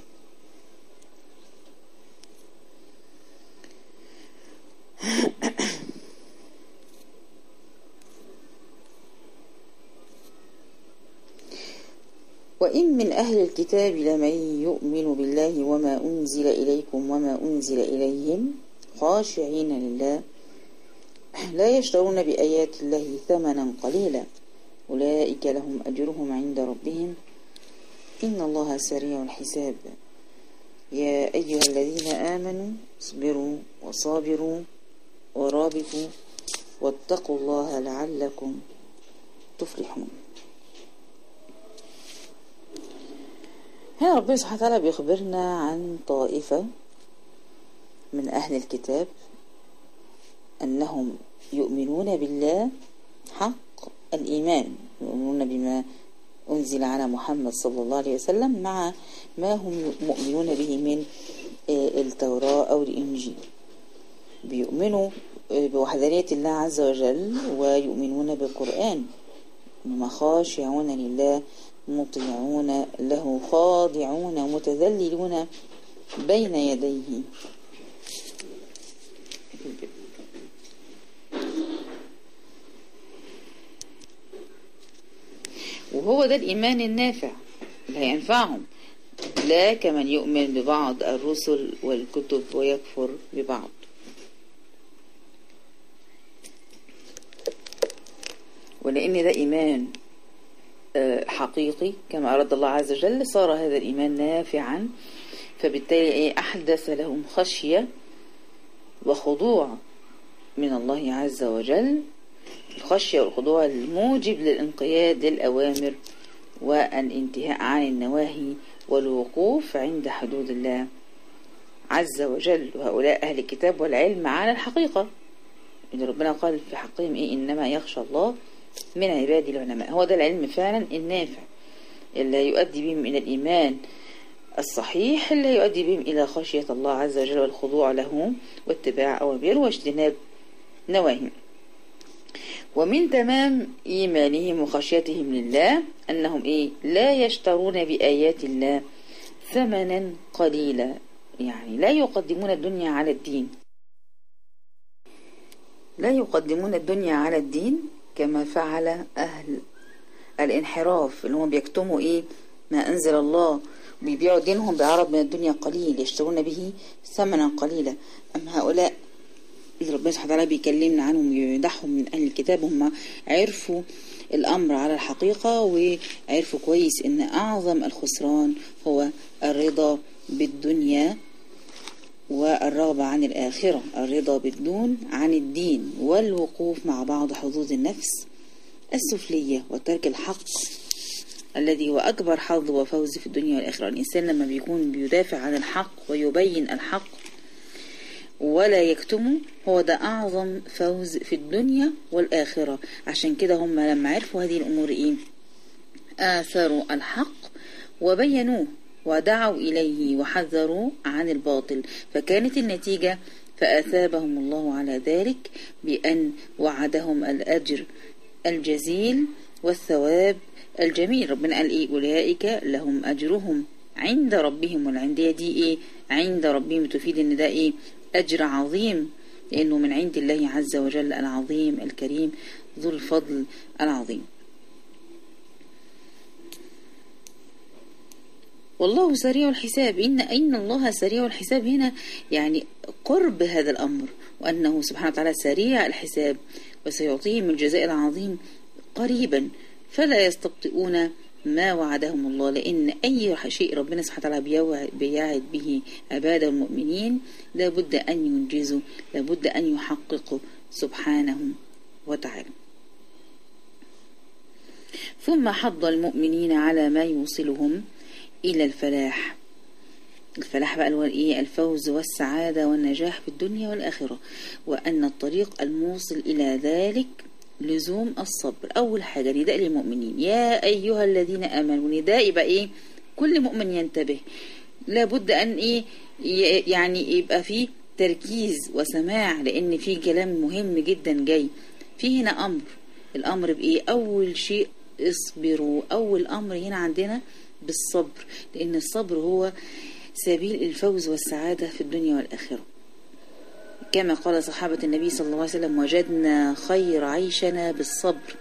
Speaker 1: وإن من أهل الكتاب لمن يؤمن بالله وما أنزل إليكم وما أنزل إليهم خاشعين لله لا يشترون بآيات الله ثمنا قليلا أولئك لهم أجرهم عند ربهم إن الله سريع الحساب. يا أيها الذين آمنوا اصبروا وصابروا ورابطوا واتقوا الله لعلكم تفلحون. هنا ربنا سبحانه وتعالى بيخبرنا عن طائفة من أهل الكتاب أنهم يؤمنون بالله حق الإيمان، يؤمنون بما أنزل على محمد صلى الله عليه وسلم مع ما هم مؤمنون به من التوراة أو الإنجيل. بيؤمنوا بوحدانية الله عز وجل ويؤمنون بالقرآن، إنما خاشعون لله مطيعون له خاضعون متذللون بين يديه. وهو ده الإيمان النافع اللي هينفعهم، لا كمن يؤمن ببعض الرسل والكتب ويكفر ببعض. ولأن ده إيمان حقيقي كما أراد الله عز وجل، صار هذا الإيمان نافعا، فبالتالي أحدث لهم خشية وخضوع من الله عز وجل، الخشية والخضوع الموجب للانقياد للأوامر والانتهاء عن النواهي والوقوف عند حدود الله عز وجل. وهؤلاء أهل الكتاب والعلم على الحقيقة، إن ربنا قال في حقهم إيه؟ إنما يخشى الله من عباد العلماء. هو ده العلم فعلا النافع اللي يؤدي بهم إلى الإيمان الصحيح، اللي يؤدي بهم إلى خشية الله عز وجل والخضوع له واتباع أوامره واجتناب نواهيه. ومن تمام إيمانهم وخشيتهم لله أنهم إيه؟ لا يشترون بآيات الله ثمنا قليلا، يعني لا يقدمون الدنيا على الدين، لا يقدمون الدنيا على الدين كما فعل أهل الانحراف اللي هم بيكتموا إيه؟ ما أنزل الله، بيبيعوا دينهم بعرض من الدنيا قليل يشترون به ثمنا قليلا. أما هؤلاء اللي ربنا سبحانه وتعالى بيكلمنا عنهم ويمدحهم من أهل الكتاب، هم عرفوا الأمر على الحقيقة، وعرفوا كويس إن أعظم الخسران هو الرضا بالدنيا والرغبة عن الآخرة، الرضا بالدون عن الدين، والوقوف مع بعض حظوظ النفس السفلية وترك الحق الذي هو أكبر حظ وفوز في الدنيا والآخرة. الإنسان لما بيكون بيدافع عن الحق ويبين الحق ولا يكتمه، هو ده أعظم فوز في الدنيا والآخرة. عشان كده هم لما عرفوا هذه الأمور إيه؟ آثروا الحق وبينوه ودعوا إليه وحذروا عن الباطل، فكانت النتيجة فأثابهم الله على ذلك بأن وعدهم الأجر الجزيل والثواب الجميل. ربنا قال إيه؟ أولئك لهم أجرهم عند ربهم، والعندية دي إيه؟ عند ربهم، تفيد إن ده إيه؟ أجر عظيم، لأنه من عند الله عز وجل العظيم الكريم ذو الفضل العظيم. والله سريع الحساب، إن إن الله سريع الحساب هنا يعني قرب هذا الأمر، وأنه سبحانه وتعالى سريع الحساب وسيعطيهم الجزاء العظيم قريبا، فلا يستبطئون ما وعدهم الله، لأن أي شيء ربنا سبحانه وتعالى بيعد به عباده المؤمنين لابد أن ينجزوا، لابد أن يحققوا سبحانه وتعالى. ثم حض المؤمنين على ما يوصلهم إلى الفلاح. الفلاح بقى هو ايه؟ الفوز والسعادة والنجاح في الدنيا والآخرة، وأن الطريق الموصل إلى ذلك لزوم الصبر. أول حاجة نداء للمؤمنين، يا أيها الذين آمنوا، نداء يبقى ايه؟ كل مؤمن ينتبه، لابد أن ايه يعني يبقى فيه تركيز وسماع، لأن فيه كلام مهم جدا جاي. في هنا أمر، الأمر بإيه؟ أول شيء اصبروا، أول أمر هنا عندنا بالصبر، لأن الصبر هو سبيل الفوز والسعادة في الدنيا والآخرة. كما قال صحابة النبي صلى الله عليه وسلم: وجدنا خير عيشنا بالصبر.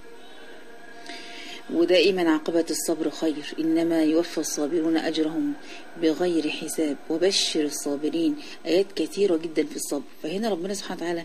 Speaker 1: ودائما عاقبة الصبر خير، إنما يوفى الصابرون أجرهم بغير حساب وبشر الصابرين. آيات كثيرة جدا في الصبر. فهنا ربنا سبحانه وتعالى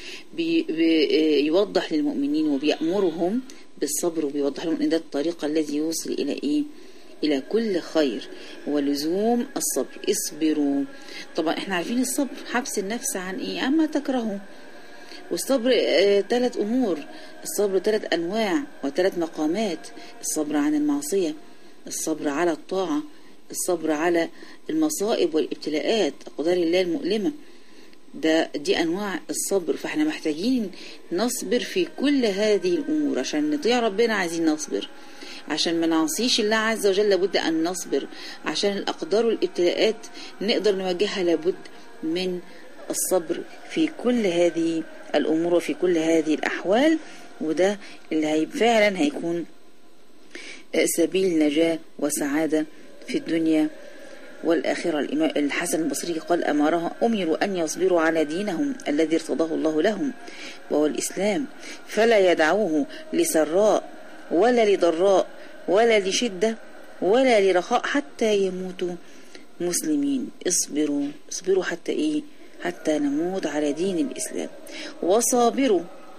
Speaker 1: بيوضح للمؤمنين وبيأمرهم بالصبر، وبيوضح لهم ان ده الطريق الذي يوصل الى ايه؟ الى كل خير، ولزوم الصبر. اصبروا. طبعا احنا عارفين الصبر حبس النفس عن ايه؟ عما تكرهه. والصبر ثلاث آه امور، الصبر ثلاث انواع وثلاث مقامات: الصبر عن المعصية، الصبر على الطاعة، الصبر على المصائب والابتلاءات اقدار الله المؤلمة. ده دي انواع الصبر. فاحنا محتاجين نصبر في كل هذه الامور. عشان نطيع ربنا عايزين نصبر، عشان ما نعصيش الله عز وجل لابد ان نصبر، عشان الاقدار والابتلاءات نقدر نواجهها لابد من الصبر في كل هذه الامور وفي كل هذه الاحوال. وده اللي هي فعلا هيكون سبيل نجاة وسعادة في الدنيا والآخرة. الحسن البصري قال: أمره أمروا أن يصبروا على دينهم الذي ارتضاه الله لهم وهو الإسلام، فلا يدعوه لسراء ولا لضراء ولا لشدة ولا لرخاء حتى يموتوا مسلمين. اصبروا، اصبروا حتى إيه؟ حتى نموت على دين الإسلام. وصابروا.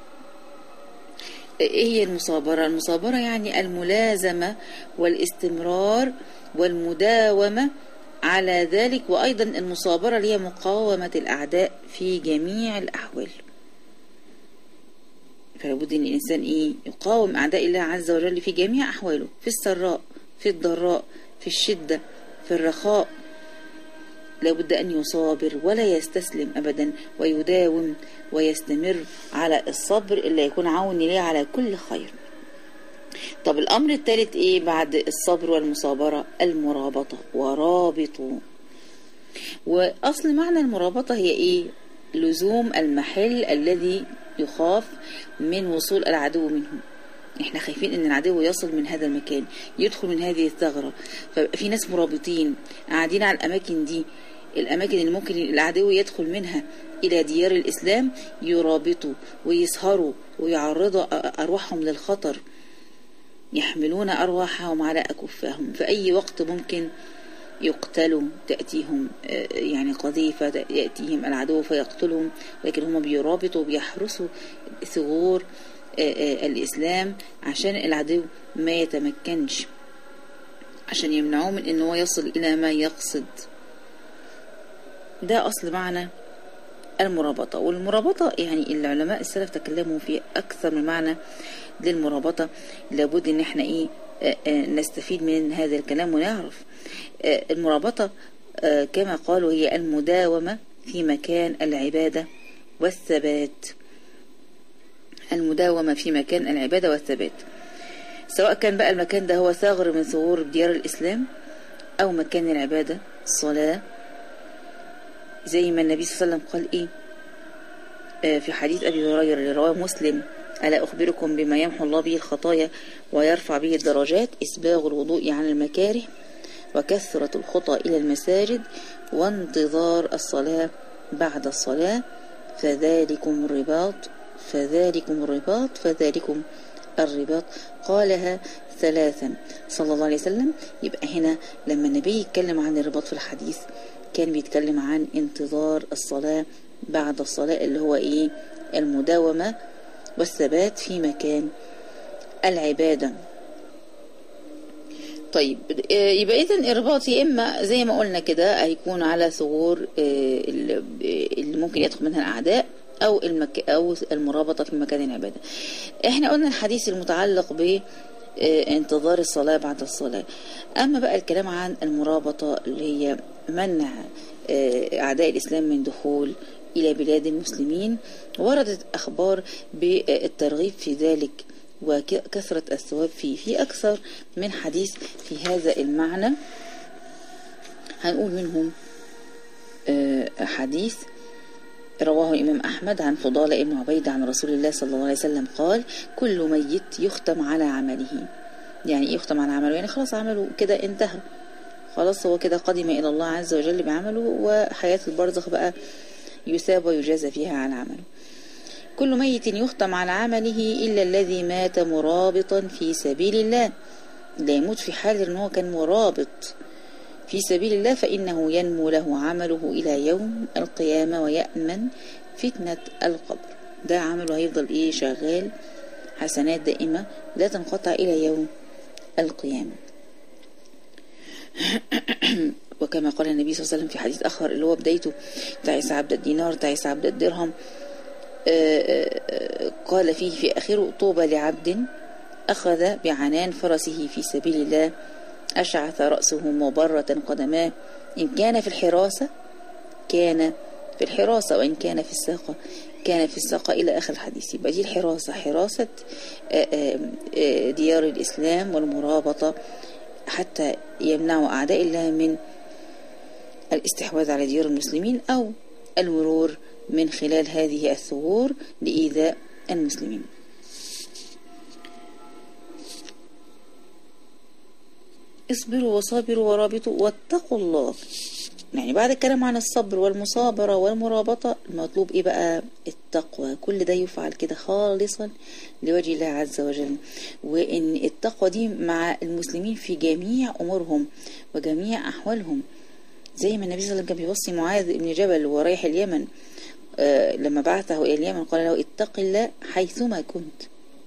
Speaker 1: إيه هي المصابرة؟ المصابرة يعني الملازمة والاستمرار والمداومة على ذلك، وأيضا المصابرة هي مقاومة الأعداء في جميع الأحوال. فلابد أن الإنسان إيه؟ يقاوم أعداء الله عز وجل في جميع أحواله، في السراء، في الضراء، في الشدة، في الرخاء. لابد أن يصابر ولا يستسلم أبدا، ويداوم ويستمر على الصبر اللي يكون عون ليه على كل خير. طب الأمر الثالث إيه بعد الصبر والمصابرة؟ المرابطة. ورابطوا. وأصل معنى المرابطة هي إيه؟ لزوم المحل الذي يخاف من وصول العدو منه. إحنا خايفين إن العدو يصل من هذا المكان، يدخل من هذه الثغرة. ففي ناس مرابطين قاعدين على الأماكن دي، الأماكن اللي ممكن العدو يدخل منها إلى ديار الإسلام، يرابطوا ويسهروا ويعرضوا أرواحهم للخطر، يحملون أرواحهم على أكفاهم. في أي وقت ممكن يقتلوا، تأتيهم يعني قذيفة، يأتيهم العدو فيقتلهم، لكن هم بيرابطوا وبيحرسوا ثغور الإسلام عشان العدو ما يتمكنش، عشان يمنعوه من أنه يصل إلى ما يقصد. ده أصل معنى المرابطة. والمرابطة يعني العلماء السلف تكلموا في أكثر من معنى للمرابطة. لابد ان احنا ايه نستفيد من هذا الكلام ونعرف المرابطة كما قالوا هي المداومة في مكان العبادة والثبات. المداومة في مكان العبادة والثبات، سواء كان بقى المكان ده هو ثغر من ثغور ديار الإسلام أو مكان العبادة الصلاة، زي ما النبي صلى الله عليه وسلم قال إيه في حديث أبي هريرة اللي رواه مسلم: ألا أخبركم بما يمحو الله به الخطايا ويرفع به الدرجات؟ إسباغ الوضوء عن المكاره، وكثرة الخطى إلى المساجد، وانتظار الصلاة بعد الصلاة فذلكم الرباط فذلكم الرباط فذلكم الرباط. قالها ثلاثا صلى الله عليه وسلم. يبقى هنا لما النبي يتكلم عن الرباط في الحديث كان بيتكلم عن انتظار الصلاة بعد الصلاة، اللي هو ايه؟ المداومة والثبات في مكان العبادة. طيب يبقى إذن الرباط يا إما زي ما قلنا كده هيكون على ثغور اللي ممكن يدخل منها الأعداء، أو المك أو المرابطة في مكان العبادة. إحنا قلنا الحديث المتعلق بانتظار الصلاة بعد الصلاة. أما بقى الكلام عن المرابطة اللي هي منع أعداء الإسلام من دخول إلى بلاد المسلمين، وردت أخبار بالترغيب في ذلك وكثرة الثواب فيه في أكثر من حديث في هذا المعنى. هنقول منهم حديث رواه الإمام أحمد عن فضالة ابن عبيد عن رسول الله صلى الله عليه وسلم قال: كل ميت يختم على عمله. يعني إيه يختم على عمله؟ يعني خلاص عمله كده انتهى، خلاص هو كده قدم إلى الله عز وجل بعمله، وحياة البرزخ بقى يثاب ويجازى فيها على عمله. كل ميت يختم على عمله إلا الذي مات مرابطا في سبيل الله. لا يموت في حال أنه هو كان مرابط في سبيل الله فإنه ينمو له عمله إلى يوم القيامة ويأمن فتنة القبر. ده عمله هيفضل إيه؟ شغال، حسنات دائمة لا تنقطع إلى يوم القيامة. وكما قال النبي صلى الله عليه وسلم في حديث آخر اللي هو بدايته: تعس عبد الدينار تعس عبد الدرهم. قال فيه في آخره: طوبى لعبد أخذ بعنان فرسه في سبيل الله أشعث رأسه مبرة قدماه، إن كان في الحراسة كان في الحراسة وإن كان في الساقة كان في الساقة، إلى آخر الحديث. يبقى دي الحراسة، حراسة ديار الإسلام والمرابطة حتى يمنعوا أعداء الله من الاستحواذ على ديار المسلمين أو المرور من خلال هذه الثغور لإيذاء المسلمين. اصبروا وصابروا ورابطوا واتقوا الله. يعني بعد الكلام عن الصبر والمصابرة والمرابطة المطلوب ايه بقى؟ التقوى. كل ده يفعل كده خالصا لوجه الله عز وجل، وان التقوى دي مع المسلمين في جميع امورهم وجميع احوالهم، زي ما النبي صلى الله عليه وسلم كان بيوصي معاذ بن جبل وهو رايح اليمن آه لما بعثه الى اليمن قال له: اتق الله حيثما كنت.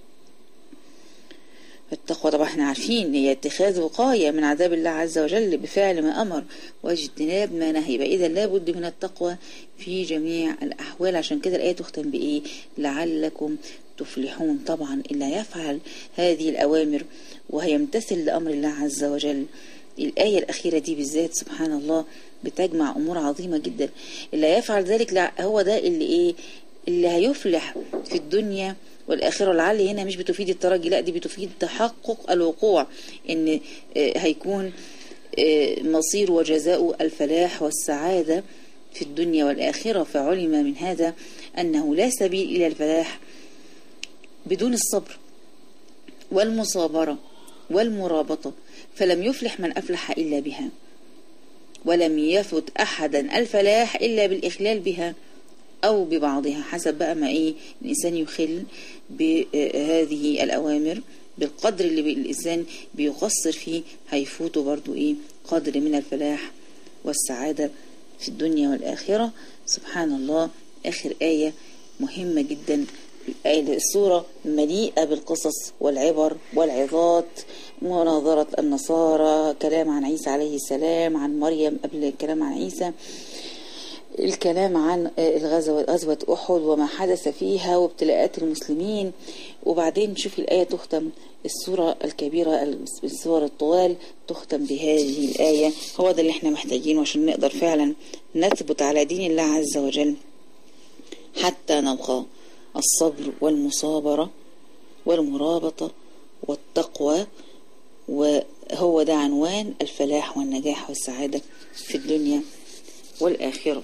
Speaker 1: التقوى طبعا احنا عارفين هي اتخاذ وقاية من عذاب الله عز وجل بفعل ما أمر واجتناب ما نهي. إذا لابد من التقوى في جميع الأحوال. عشان كده الآية تختم بإيه؟ لعلكم تفلحون. طبعا إلا يفعل هذه الأوامر وهيمتثل لأمر الله عز وجل. الآية الأخيرة دي بالذات سبحان الله بتجمع أمور عظيمة جدا. إلا يفعل ذلك لا هو ده اللي إيه؟ اللي هيفلح في الدنيا والآخرة. لعل هنا مش بتفيد الترجي، لا دي بتفيد تحقق الوقوع، إن هيكون مصير وجزاء الفلاح والسعادة في الدنيا والآخرة. فعلم من هذا أنه لا سبيل إلى الفلاح بدون الصبر والمصابرة والمرابطة، فلم يفلح من أفلح إلا بها، ولم يفت أحدا الفلاح إلا بالإخلال بها أو ببعضها، حسب بقى ما إيه الإنسان يخل بهذه الأوامر. بالقدر اللي الإنسان بيقصر فيه هيفوته برضو إيه قدر من الفلاح والسعادة في الدنيا والآخرة. سبحان الله. آخر آية مهمة جدا، الآية السورة مليئة بالقصص والعبر والعظات، مناظرة النصارى، كلام عن عيسى عليه السلام، عن مريم قبل الكلام عن عيسى، الكلام عن الغزوة غزوة أحد وما حدث فيها وابتلاءات المسلمين. وبعدين نشوف الآية تختم السورة الكبيرة، السور الطوال تختم بهذه الآية. هو ده اللي احنا محتاجينه عشان نقدر فعلا نثبت على دين الله عز وجل حتى نلقى الصبر والمصابرة والمرابطة والتقوى، وهو ده عنوان الفلاح والنجاح والسعادة في الدنيا والآخرة.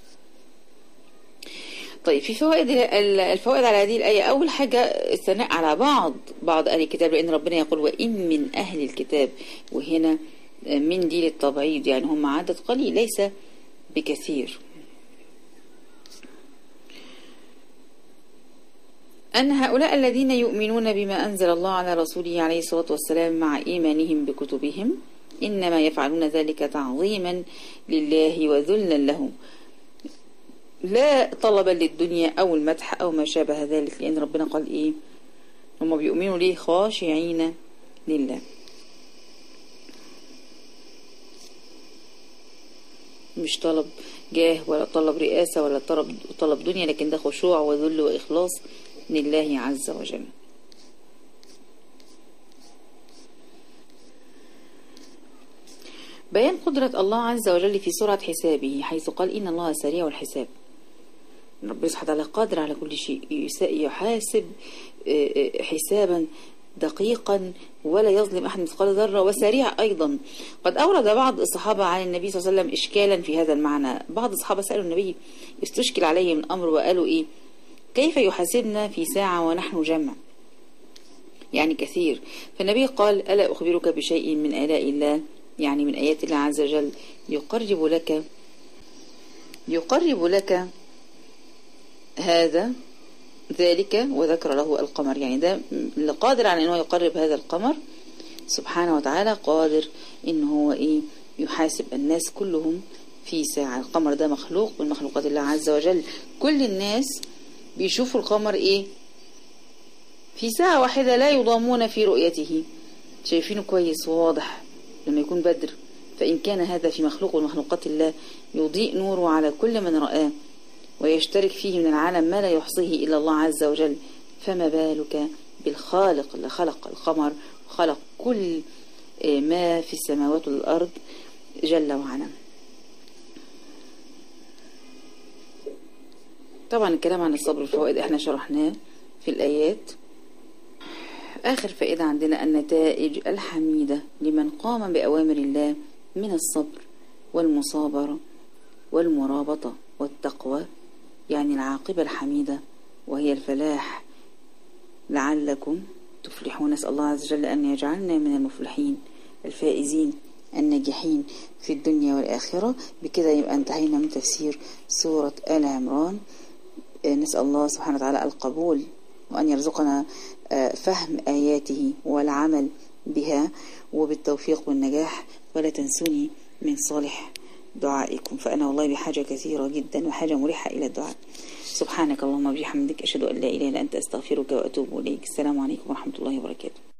Speaker 1: طيب في فوائد الفوائد على هذه الآية. أول حاجة الثناء على بعض بعض أهل الكتاب، لأن ربنا يقول: وإن من أهل الكتاب، وهنا من دي للتبعيض، يعني هم عدد قليل ليس بكثير. أن هؤلاء الذين يؤمنون بما أنزل الله على رسوله عليه الصلاة والسلام مع إيمانهم بكتبهم إنما يفعلون ذلك تعظيما لله وذلا له، لا طلبا للدنيا أو المدح أو ما شابه ذلك، لأن ربنا قال إيه؟ هم بيؤمنوا ليه؟ خاشعين لله. مش طلب جاه ولا طلب رئاسة ولا طلب طلب دنيا، لكن ده خشوع وذل وإخلاص لله عز وجل. بيان قدرة الله عز وجل في سرعة حسابه، حيث قال إن الله سريع الحساب. ربنا سبحانه وتعالى قادر على كل شيء، يحاسب حسابا دقيقا ولا يظلم أحد مثقال ذرة، وسريع أيضا. قد أورد بعض الصحابة عن النبي صلى الله عليه وسلم إشكالا في هذا المعنى. بعض الصحابة سألوا النبي، استشكل عليه من أمر وقالوا إيه؟ كيف يحاسبنا في ساعة ونحن جمع؟ يعني كثير. فالنبي قال: ألا أخبرك بشيء من آلاء الله، يعني من آيات الله عز وجل، يقرب لك يقرب لك هذا ذلك، وذكر له القمر. يعني ده اللي قادر على أنه يقرب هذا القمر سبحانه وتعالى، قادر إنه هو إيه؟ يحاسب الناس كلهم في ساعة. القمر ده مخلوق من مخلوقات الله عز وجل، كل الناس بيشوفوا القمر إيه؟ في ساعة واحدة، لا يضامون في رؤيته، شايفينه كويس وواضح لما يكون بدر. فإن كان هذا في مخلوق من مخلوقات الله يضيء نوره على كل من رآه ويشترك فيه من العالم ما لا يحصيه إلا الله عز وجل، فما بالك بالخالق اللي خلق القمر وخلق كل ما في السماوات والأرض جل وعلا. طبعا الكلام عن الصبر والفوائد احنا شرحناه في الآيات. آخر فائدة عندنا النتائج الحميدة لمن قام بأوامر الله من الصبر والمصابرة والمرابطة والتقوى، يعني العاقبة الحميدة وهي الفلاح، لعلكم تفلحون. نسأل الله عز وجل أن يجعلنا من المفلحين الفائزين الناجحين في الدنيا والآخرة. بكده يبقى انتهينا من تفسير سورة آل عمران. نسأل الله سبحانه وتعالى القبول، وأن يرزقنا فهم آياته والعمل بها، وبالتوفيق والنجاح. ولا تنسوني من صالح دعائكم، فأنا والله بحاجة كثيرة جدا وحاجة مريحة إلى الدعاء. سبحانك اللهم وبحمدك، أشهد أن لا إله إلا أنت، أستغفرك وأتوب إليك. السلام عليكم ورحمة الله وبركاته.